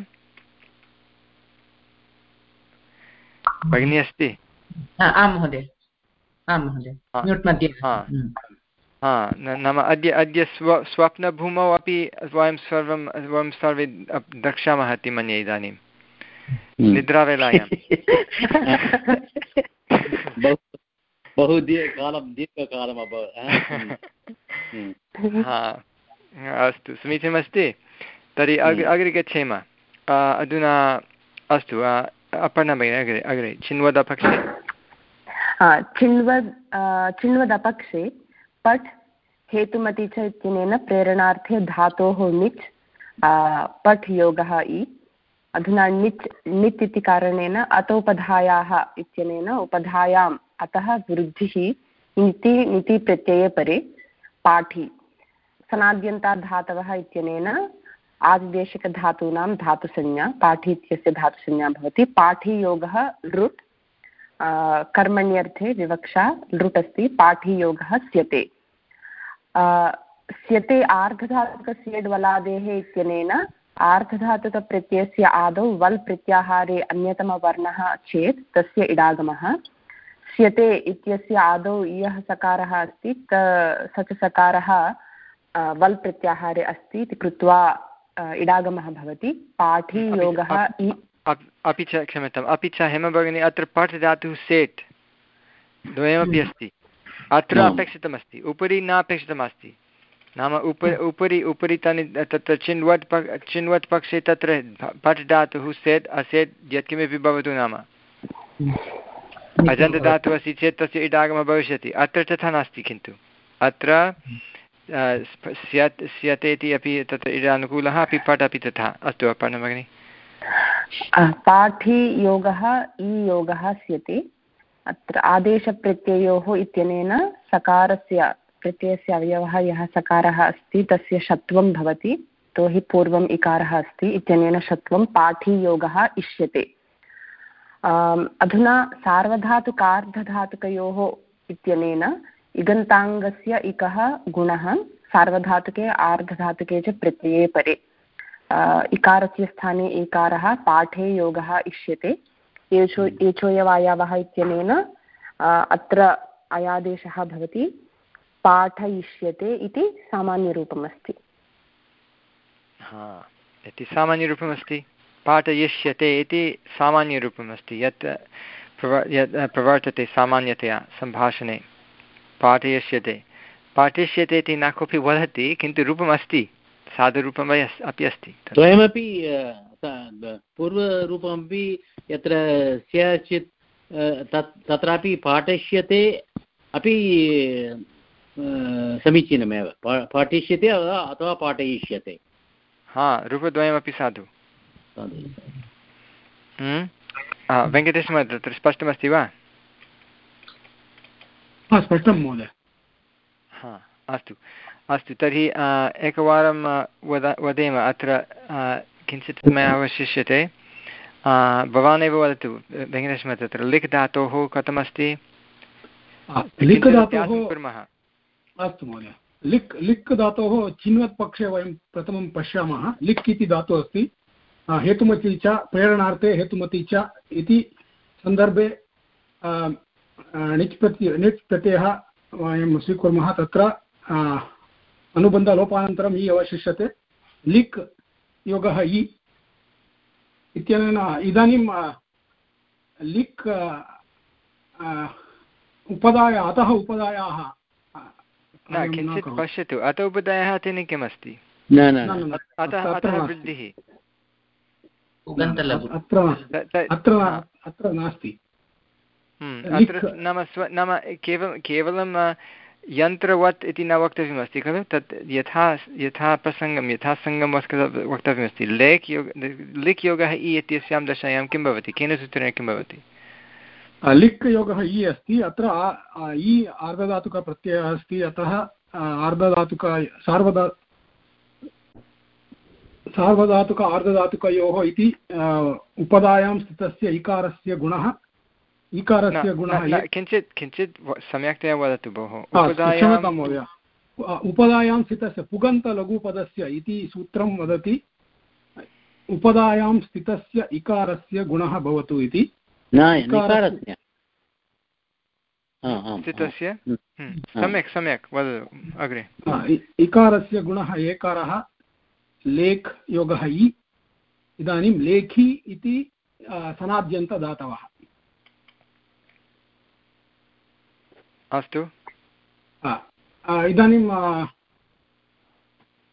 भगिनी अस्ति आं महोदय आं महोदय म्यूट् मध्ये हा नाम अद्य अद्य स्व स्वप्नभूमौ अपि वयं सर्वं वयं सर्वे द्रक्ष्यामः इति मन्ये इदानीं निद्रावेलायां बहु कालं दीर्घकालम् अभवत् हा अस्तु समीचीनमस्ति तर्हि अग्रे अग्रे गच्छेम अधुना अस्तु अपर्णा भगिनी अग्रे अग्रे चिन्वदपक्षे चिन्वद् चिन्वदपक्षे पठ् हेतुमति च इत्यनेन प्रेरणार्थे धातोः निच् पठ् योगः इ अधुना निच् नित् इति कारणेन अतोपधायाः इत्यनेन उपधायाम् अतः वृद्धिः निति निति प्रत्यये परे पाठि सनाद्यन्ताधातवः इत्यनेन आदिदेशिकधातूनां धातुसंज्ञा पाठि इत्यस्य धातुसंज्ञा भवति पाठियोगः लृट् कर्मण्यर्थे विवक्षा लृट् अस्ति पाठियोगः स्यते स्यते आर्धधातुकस्येड् वलादेः इत्यनेन आर्धधातुकप्रत्ययस्य आदौ वल् प्रत्याहारे अन्यतमवर्णः चेत् तस्य इडागमः स्यते इत्यस्य आदौ यः सकारः अस्ति स च सकारः वल् प्रत्याहारे अस्ति इति कृत्वा इडागमः भवति पाठी योगः अपि च क्षम्यताम् अपि च हेमभगिनी अत्र पठ् धातुः सेट् द्वयमपि अस्ति अत्र अपेक्षितमस्ति उपरि न अपेक्षितमस्ति नाम उप उपरि उपरि तनि तत्र चिन्वत् पक् चिन्वत् पक्षे तत्र पठ् धातुः सेट् असेट् यत्किमपि भवतु नाम अजन्तधातुः अस्ति चेत् तस्य इडागमः भविष्यति अत्र तथा नास्ति किन्तु अत्र स्यत् स्यते इति अपि तत्र इडानुकूलः अपि पठ् अपि तथा अस्तु अपर्णा भगिनी पाठी योगः इ योगः स्यते अत्र आदेशप्रत्ययोः इत्यनेन सकारस्य प्रत्ययस्य अवयवः यः सकारः अस्ति तस्य षत्वं भवति यतो हि पूर्वम् इकारः अस्ति इत्यनेन षत्वं पाठीयोगः इष्यते अधुना सार्वधातुकार्धधातुकयोः इत्यनेन इगन्ताङ्गस्य इकः गुणः सार्वधातुके आर्धधातुके च प्रत्यये परे इकारस्य स्थाने एकारः पाठे योगः इष्यते एषो एचोयवायावः इत्यनेन अत्र अयादेशः भवति पाठयिष्यते इति सामान्यरूपम् अस्ति हा इति सामान्यरूपमस्ति पाठयिष्यते इति सामान्यरूपम् अस्ति यत् प्रव यत् प्रवर्तते सामान्यतया सम्भाषणे पाठयिष्यते पाठयिष्यते इति न कोऽपि वदति किन्तु रूपम् अस्ति साधुरूपम् अपि अस्ति द्वयमपि पूर्वरूपमपि यत्र स्यचित् तत्रापि पाठयिष्यते अपि समीचीनमेव पाठयिष्यते अथवा पाठयिष्यते हा रूपद्वयमपि साधु वेङ्कटेशमहोदय तत्र स्पष्टमस्ति वा स्पष्टं महोदय हा अस्तु अस्तु तर्हि एकवारं वद वदेम अत्र किञ्चित् समयः अवशिष्यते भवानेव वदतु वेङ्कटेशमहोदय तत्र लिख् धातोः कथमस्ति कुर्मः अस्तु महोदय लिक् लिक् धातोः चिन्वत् पक्षे वयं प्रथमं पश्यामः लिक् इति धातुः अस्ति हेतुमति च प्रेरणार्थे हेतुमति च इति सन्दर्भे णिच् प्रत्यय णिच् प्रत्ययः वयं स्वीकुर्मः तत्र अनुबन्धलोपानन्तरम् इ अवशिष्यते लिक् योगः इ इत्यनेन इदानीं लिक् उपदाय अतः उपदायाः न किञ्चित् पश्यतु अत उपदायः तेन किमस्ति अतः अतः वृद्धिः अत्र नास्ति अत्र नाम स्व नाम केवलं केवलं यन्त्रवत् इति न वक्तव्यमस्ति खलु तत् यथा यथा प्रसङ्गं यथा सङ्गं वक्तव्यमस्ति लेक् योग लिक् योगः इ इत्यस्यां दशायां किं भवति केन सूत्रेण किं भवति लिक् योगः इ अस्ति अत्र इ आर्धधातुकप्रत्ययः अस्ति अतः आर्धधातुक सार्वधा सार्वधातुक आर्धधातुकयोः इति उपधायां स्थितस्य इकारस्य गुणः इकारस्य गुणः किञ्चित् किञ्चित् सम्यक्तया वदतु भोः क्षम्यतां महोदय उपधायां स्थितस्य पुगन्तलघुपदस्य इति सूत्रं वदति उपधायां स्थितस्य इकारस्य गुणः भवतु इति स्थितस्य सम्यक् सम्यक् वदतु अग्रे इकारस्य गुणः एकारः लेख् योगः इ इदानीं लेखी इति सनाद्यन्तदातवः अस्तु इदानीं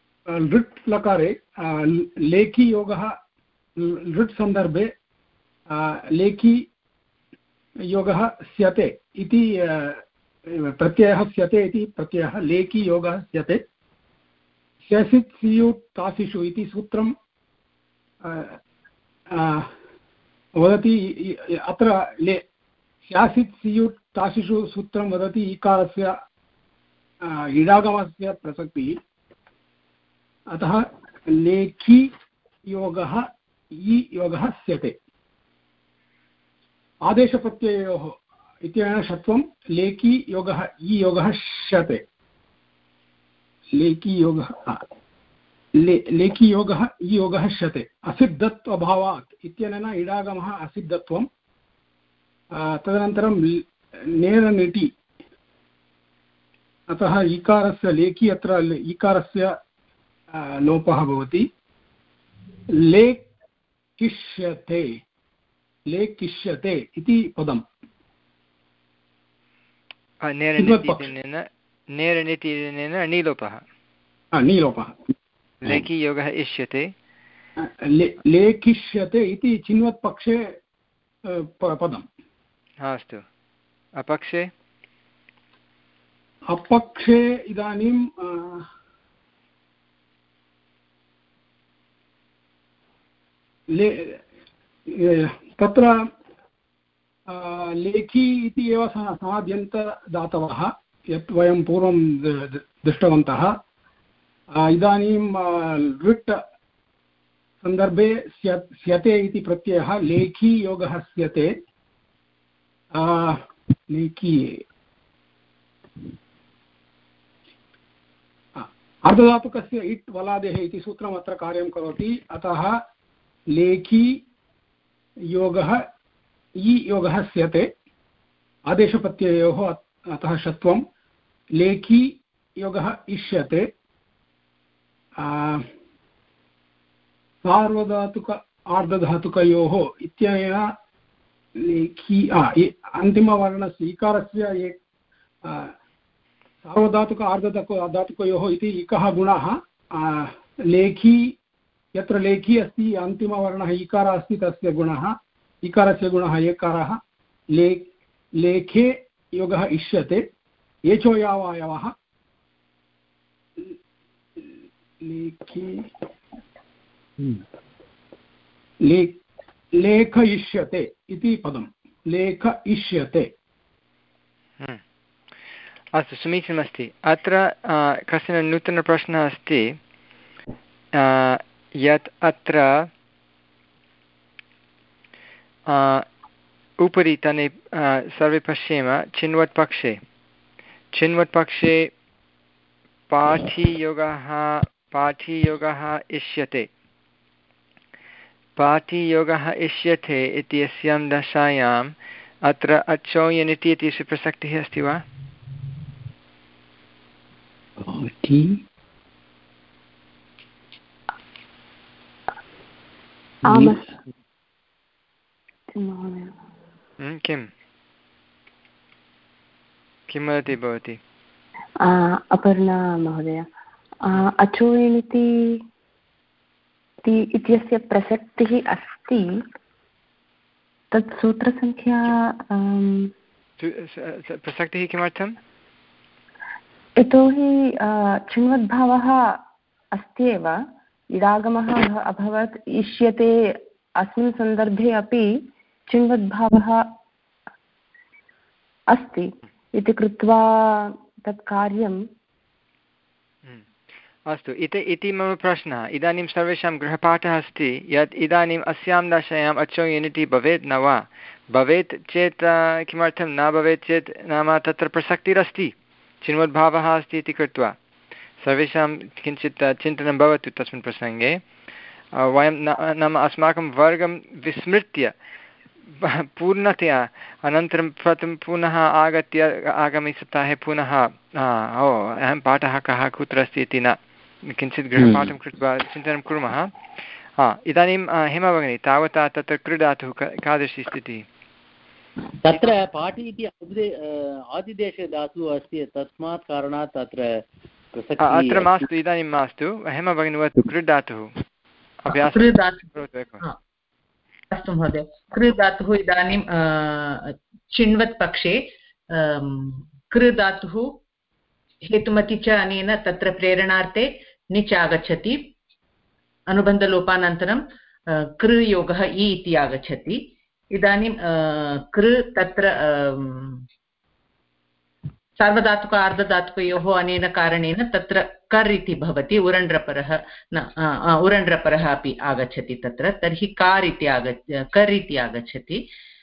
लृट् लकारे लेखी योगः लृट् सन्दर्भे लेखी योगः स्यते इति प्रत्ययः स्यते इति प्रत्ययः लेखी योगः स्यते स्यसित् सियुट् तासिषु इति सूत्रं वदति अत्र ले स्यासित् सियुट् तासिषु सूत्रं वदति ईकारस्य इडागमस्य प्रसक्तिः अतः लेखी योगः इ योगः स्यते आदेशप्रत्ययोः इत्यनेन षत्वं लेखी योगः इ योगः स्यते लेखी योगः ले लेखी योगः इ योगः स्यते असिद्धत्वभावात् इत्यनेन इडागमः असिद्धत्वं तदनन्तरं नेरनिटि अतः ईकारस्य लेखी अत्र ईकारस्य लोपः भवति लेखिष्यते लेखिष्यते इति पदम् नेरनितिनेन नीलोपः नीलोपः लेखी योगः इष्यते लेखिष्यते इति चिन्वत्पक्षे पदम् अस्तु अपक्षे अपक्षे इदानीं ले तत्र लेखी इति एव समाद्यन्तदातवः यत् वयं पूर्वं दृष्टवन्तः इदानीं लृट् सन्दर्भे स्य स्यते इति प्रत्ययः लेखी योगः स्यते लेखी अर्धधातुकस्य इट् वलादेः इति सूत्रम् अत्र कार्यं करोति अतः लेखी योगः इ योगः स्यते आदेशप्रत्ययोः अतः षत्वं लेखी योगः इष्यते सार्वधातुक आर्धधातुकयोः इत्यनेन लेखी अन्तिमवर्णस्य इकारस्य एक सार्वधातुक आर्धधातुक धातुकयोः इति इकः गुणः लेखी यत्र लेखी अस्ति अन्तिमवर्णः इकारः अस्ति तस्य गुणः इकारस्य गुणः एकारः ले लेखे योगः इष्यते एचोयावायवः लेखे ले लेखयिष्यते इति पदं लेखयिष्यते। अस्तु समीचीनमस्ति। अत्र कश्चन नूतनप्रश्नः अस्ति यत् अत्र उपरि तने सर्वे पश्येम चिन्वत्पक्षे चिन्वत्पक्षे पाठीयोगः पाठीयोगः इष्यते पाठीयोगः इष्यते इत्यस्यां दशायाम् अत्र अचो यनिति इत्यस्य प्रसक्तिः अस्ति वा? किं किं वदति भवती? अपर्णा महोदय, अचोयनिति इत्यस्य प्रसक्तिः अस्ति, तत् सूत्रसङ्ख्या प्रसक्तिः किमर्थम्? यतोहि चिन्वद्भावः अस्त्येव, इडागमः अभवत्, इष्यते अस्मिन् सन्दर्भे अपि चिन्वद्भावः अस्ति इति कृत्वा तत् कार्यम्। अस्तु, इति इति मम प्रश्नः। इदानीं सर्वेषां गृहपाठः अस्ति यत् इदानीम् अस्यां दशायाम् अचो यनिति भवेत् न वा? भवेत् चेत् किमर्थं न भवेत् चेत् नाम तत्र प्रसक्तिरस्ति, चिन्वद्भावः अस्ति इति कृत्वा सर्वेषां किञ्चित् चिन्तनं भवतु तस्मिन् प्रसङ्गे। वयं नाम अस्माकं वर्गं विस्मृत्य पूर्णतया अनन्तरं प्रथमं पुनः आगत्य आगामिसप्ताहे पुनः ओ अहं पाठः कः कुत्र अस्ति इति न किञ्चित् गृहपाठं कृत्वा चिन्तनं कुर्मः। हा, इदानीं हेमा भगिनी, तावता तत्र क्रीडातुः कीदृशी स्थितिः? तत्र पाठि इति आदिदेशे धातुः अस्ति, तस्मात् कारणात् तत्र अत्र मास्तु, इदानीं मास्तु। हेमा भगिनी वदतु, क्रीडातुः अभ्यासः करोतु एकवारं। अस्तु महोदय, कृ धातुः इदानीं चिण्वत् पक्षे कृ धातुः हेतुमति च अनेन तत्र प्रेरणार्थे निच् आगच्छति, अनुबन्धलोपानन्तरं कृ योगः इ इति आगच्छति। इदानीं कृ तत्र सार्वधातुक अर्धधातुकयोः अनेन कारणेन तत्र कर् इति भवति, उरण्ड्रपरः न उरण्ड्रपरः अपि आगच्छति तत्र, तर्हि कार् इति आगच्छ कर् इति आगच्छति।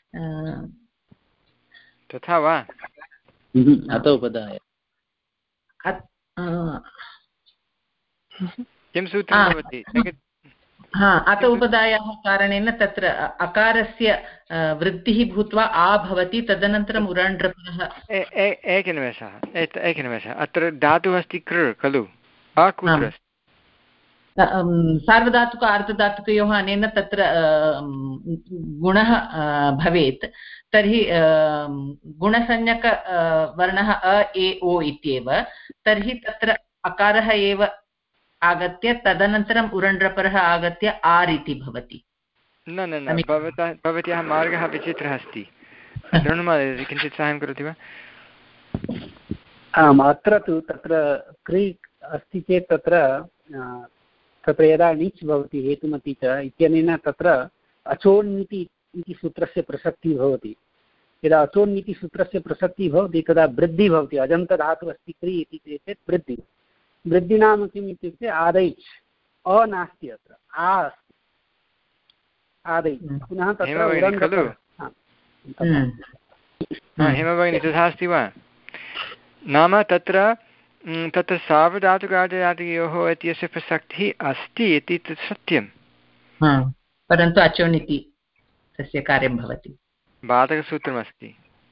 तथा वा? अत उपदाय किं सूत्रं भवति? हा, अत उपदायाः कारणेन तत्र अकारस्य वृद्धिः भूत्वा आ भवति, तदनन्तरम् उराण्ड्रपरः। एकनिमेषः एकनिमेषः अत्र धातुः अस्ति कृ खलु, आ कुत्र अस्ति? सार्वधातुक अर्धधातुकयोः अनेन तत्र गुणः भवेत्, तर्हि गुणसंज्ञक वर्णः अ ए ओ इत्येव, तर्हि तत्र अकारः एव आगत्य तदनन्तरम् उरण्ड्रपरः आगत्य आर् इति भवति। न न न भवतः भवत्याः मार्गः विचित्रः अस्ति। द्रोणमहोदय किञ्चित् साहाय्यं करोति वा? आम्, अत्र तु तत्र क्री अस्ति चेत् तत्र तत्र यदा णिच् भवति हेतुमति च इत्यनेन तत्र अचोन्निति इति सूत्रस्य प्रसक्तिः भवति। यदा अचोन्निति सूत्रस्य प्रसक्तिः भवति तदा वृद्धिः भवति। अजन्तधातुः अस्ति क्री इति चेत् वृद्धिः। वृद्धि नाम किम् इत्युक्ते आदैच्, अ नास्ति अत्र, आ अस्ति, आदैच्। पुनः तत्र हेमभगिनी तथा अस्ति वा? नाम तत्र तत्र सार्वधातुकार्धधातुकयोः इत्यस्य प्रसक्तिः अस्ति इति तत् सत्यं, परन्तु अचोनिति तस्य कार्यं भवति, बाधकसूत्रमस्ति।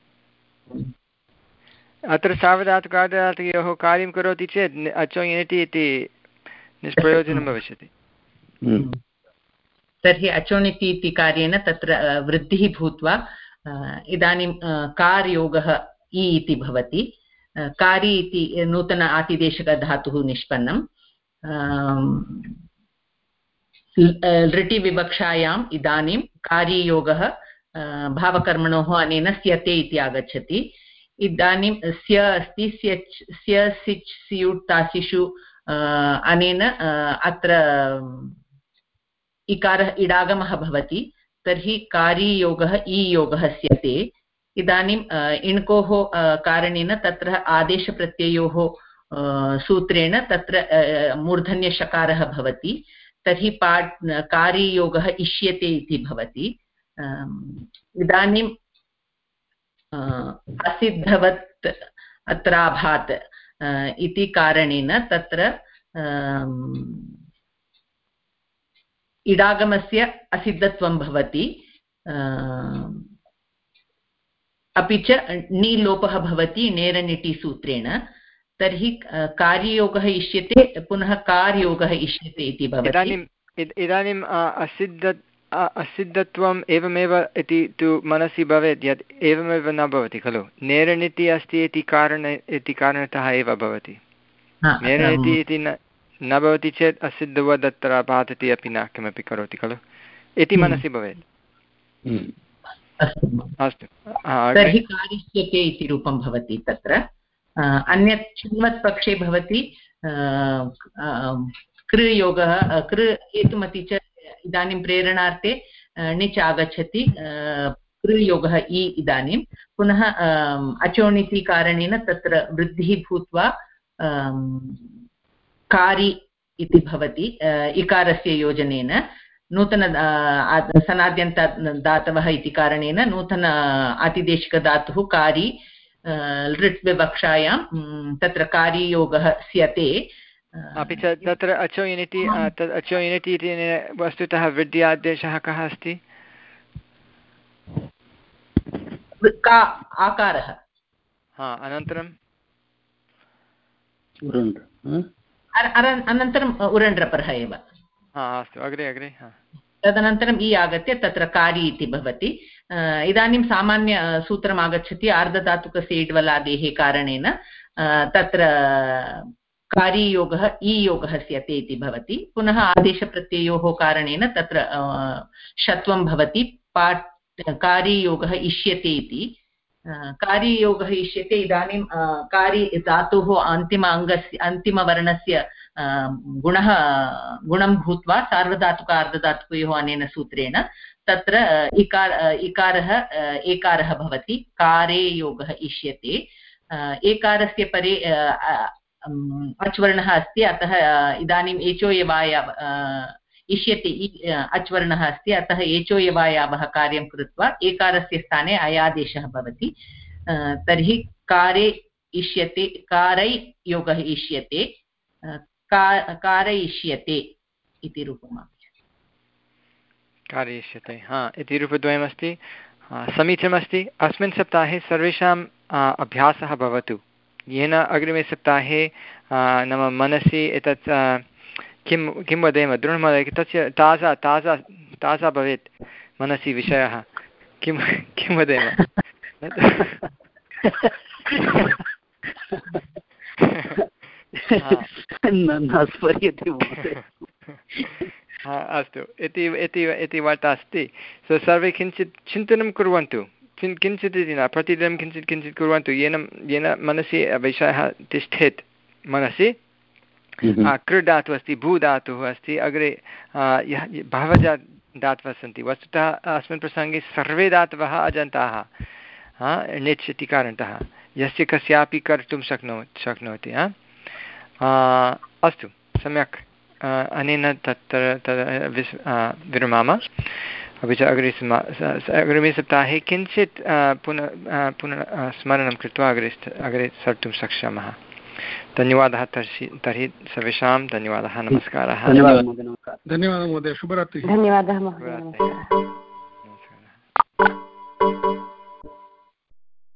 अत्र सार्वधातुकार्धधातुकयोः कार्यं करोति चेत् अचोनिति इति निष्प्रयोजनं भविष्यति। तर्हि अचोनिति इति कार्येण तत्र वृद्धिः भूत्वा इदानीं कार्योगः इ इति भवति। कारि इति नूतन आतिदेशकधातुः निष्पन्नं। लृटि विवक्षायाम् इदानीं कार्ययोगः भावकर्मणोः अनेन स्यते इति आगच्छति। इदानीं स्य अस्ति, स्यच् स्य सिच् स्युट् तासिषु अनेन अत्र इकारः इडागमः भवति, तर्हि कारीयोगः ईयोगः स्यते। इदानीम् इण्कोः कारणेन तत्र आदेशप्रत्ययोः सूत्रेण तत्र मूर्धन्यषकारः भवति, तर्हि पाट् कारीयोगः इष्यते इति भवति। इदानीं असिद्धवत् अत्राभात् इति कारणेन तत्र इडागमस्य असिद्धत्वं भवति, अपि च नीलोपः भवति नेरनिटि सूत्रेण। तर्हि कार्ययोगः इष्यते, पुनः कार्योगः इष्यते इति भवति। इदानीम् इदानीम् असिद्ध असिद्धत्वम् एवमेव इति तु मनसि भवेत् यत् एवमेव न भवति खलु। नेरनिति अस्ति इति कारण इति कारणतः एव भवति। नेरनिति इति न न भवति चेत् असिद्धवदत्र पातति अपि न किमपि करोति खलु इति मनसि भवेत्। अस्तु, तर्हि कारिष्यते इति रूपं भवति तत्र। अन्यत् चिन्वत् पक्षे भवति कृयोगः, कृ हेतुमति च इदानीं प्रेरणार्थे णिच् आगच्छति, कृयोगः इ। इदानीं पुनः अचोणिति कारणेन तत्र वृद्धिः भूत्वा कारि इति भवति इकारस्य योजनेन। नूतन सनाद्यन्त धातवः इति कारणेन नूतन आतिदेशिकधातुः कारि लृट् विवक्षायां तत्र कार्ययोगः स्यते। अपि च तत्र अचोयनिति अचोयनिति इति वस्तुतः वृद्ध्यादेशः कः अस्ति? का आकारः। हा, अनन्तरं अनन्तरम् उरण्ड्रपरः एव। हा, अस्तु, अग्रे अग्रे। तदनन्तरम् इ आगत्य तत्र कारि इति भवति। इदानीं सामान्यसूत्रम् आगच्छति आर्धधातुकस्य इड्वलादेः कारणेन तत्र कारीयोगः ईयोगः स्यते इति भवति। पुनः आदेशप्रत्ययोः कारणेन तत्र षत्वं भवति। पाट् कारीयोगः इष्यते इति। कारीयोगः इष्यते इदानीं कारी धातुः अन्तिम अङ्गस्य अन्तिमवर्णस्य गुणः गुणं भूत्वा सार्वधातुक अर्धधातुकयोः अनेन सूत्रेण तत्र इकार इकारः एकारः भवति। कारे योगः इष्यते। एकारस्य परे अच्वर्णः अस्ति, अतः इदानीम् एचो यवाया इष्यते अच्वर्णः अस्ति, अतः एचो यवायावः कार्यं कृत्वा एकारस्य स्थाने अयादेशः भवति। तर्हि कारे इष्यते, कारै योगः इष्यते, का कारयिष्यते इति रूपम् कारयिष्यते हा इति रूपद्वयमस्ति। समीचीनमस्ति। अस्मिन् सप्ताहे सर्वेषाम् अभ्यासः भवतु, येन अग्रिमे सप्ताहे नाम मनसि एतत् किं किं वदेम दृढमहोदय तस्य ताजा ताजा ताजा भवेत् मनसि विषयः किं किं वदेम अस्तु इति इति इति वार्ता अस्ति। सो सर्वे किञ्चित् चिन्तनं कुर्वन्तु, किं किञ्चित् इति न प्रतिदिनं किञ्चित् किञ्चित् कुर्वन्तु, येन येन मनसि विषयः तिष्ठेत् मनसि। कृ धातुः अस्ति, भू धातुः अस्ति, अग्रे यः बहवः जा धातवः सन्ति। वस्तुतः अस्मिन् प्रसङ्गे सर्वे धातवः अजन्ताः णिच् इति कारणतः यस्य कस्यापि कर्तुं शक्नो शक्नोति। अस्तु सम्यक्। अनेन तत्र तद् विस् विरमामः। अपि च अग्रे अग्रिमे सप्ताहे किञ्चित् पुनः पुनः स्मरणं कृत्वा अग्रे अग्रे सर्तुं शक्ष्यामः। धन्यवादः। तर्हि तर्हि सर्वेषां धन्यवादः, नमस्कारः। धन्यवादः महोदय, शुभरात्रिः। धन्यवादः महोदय।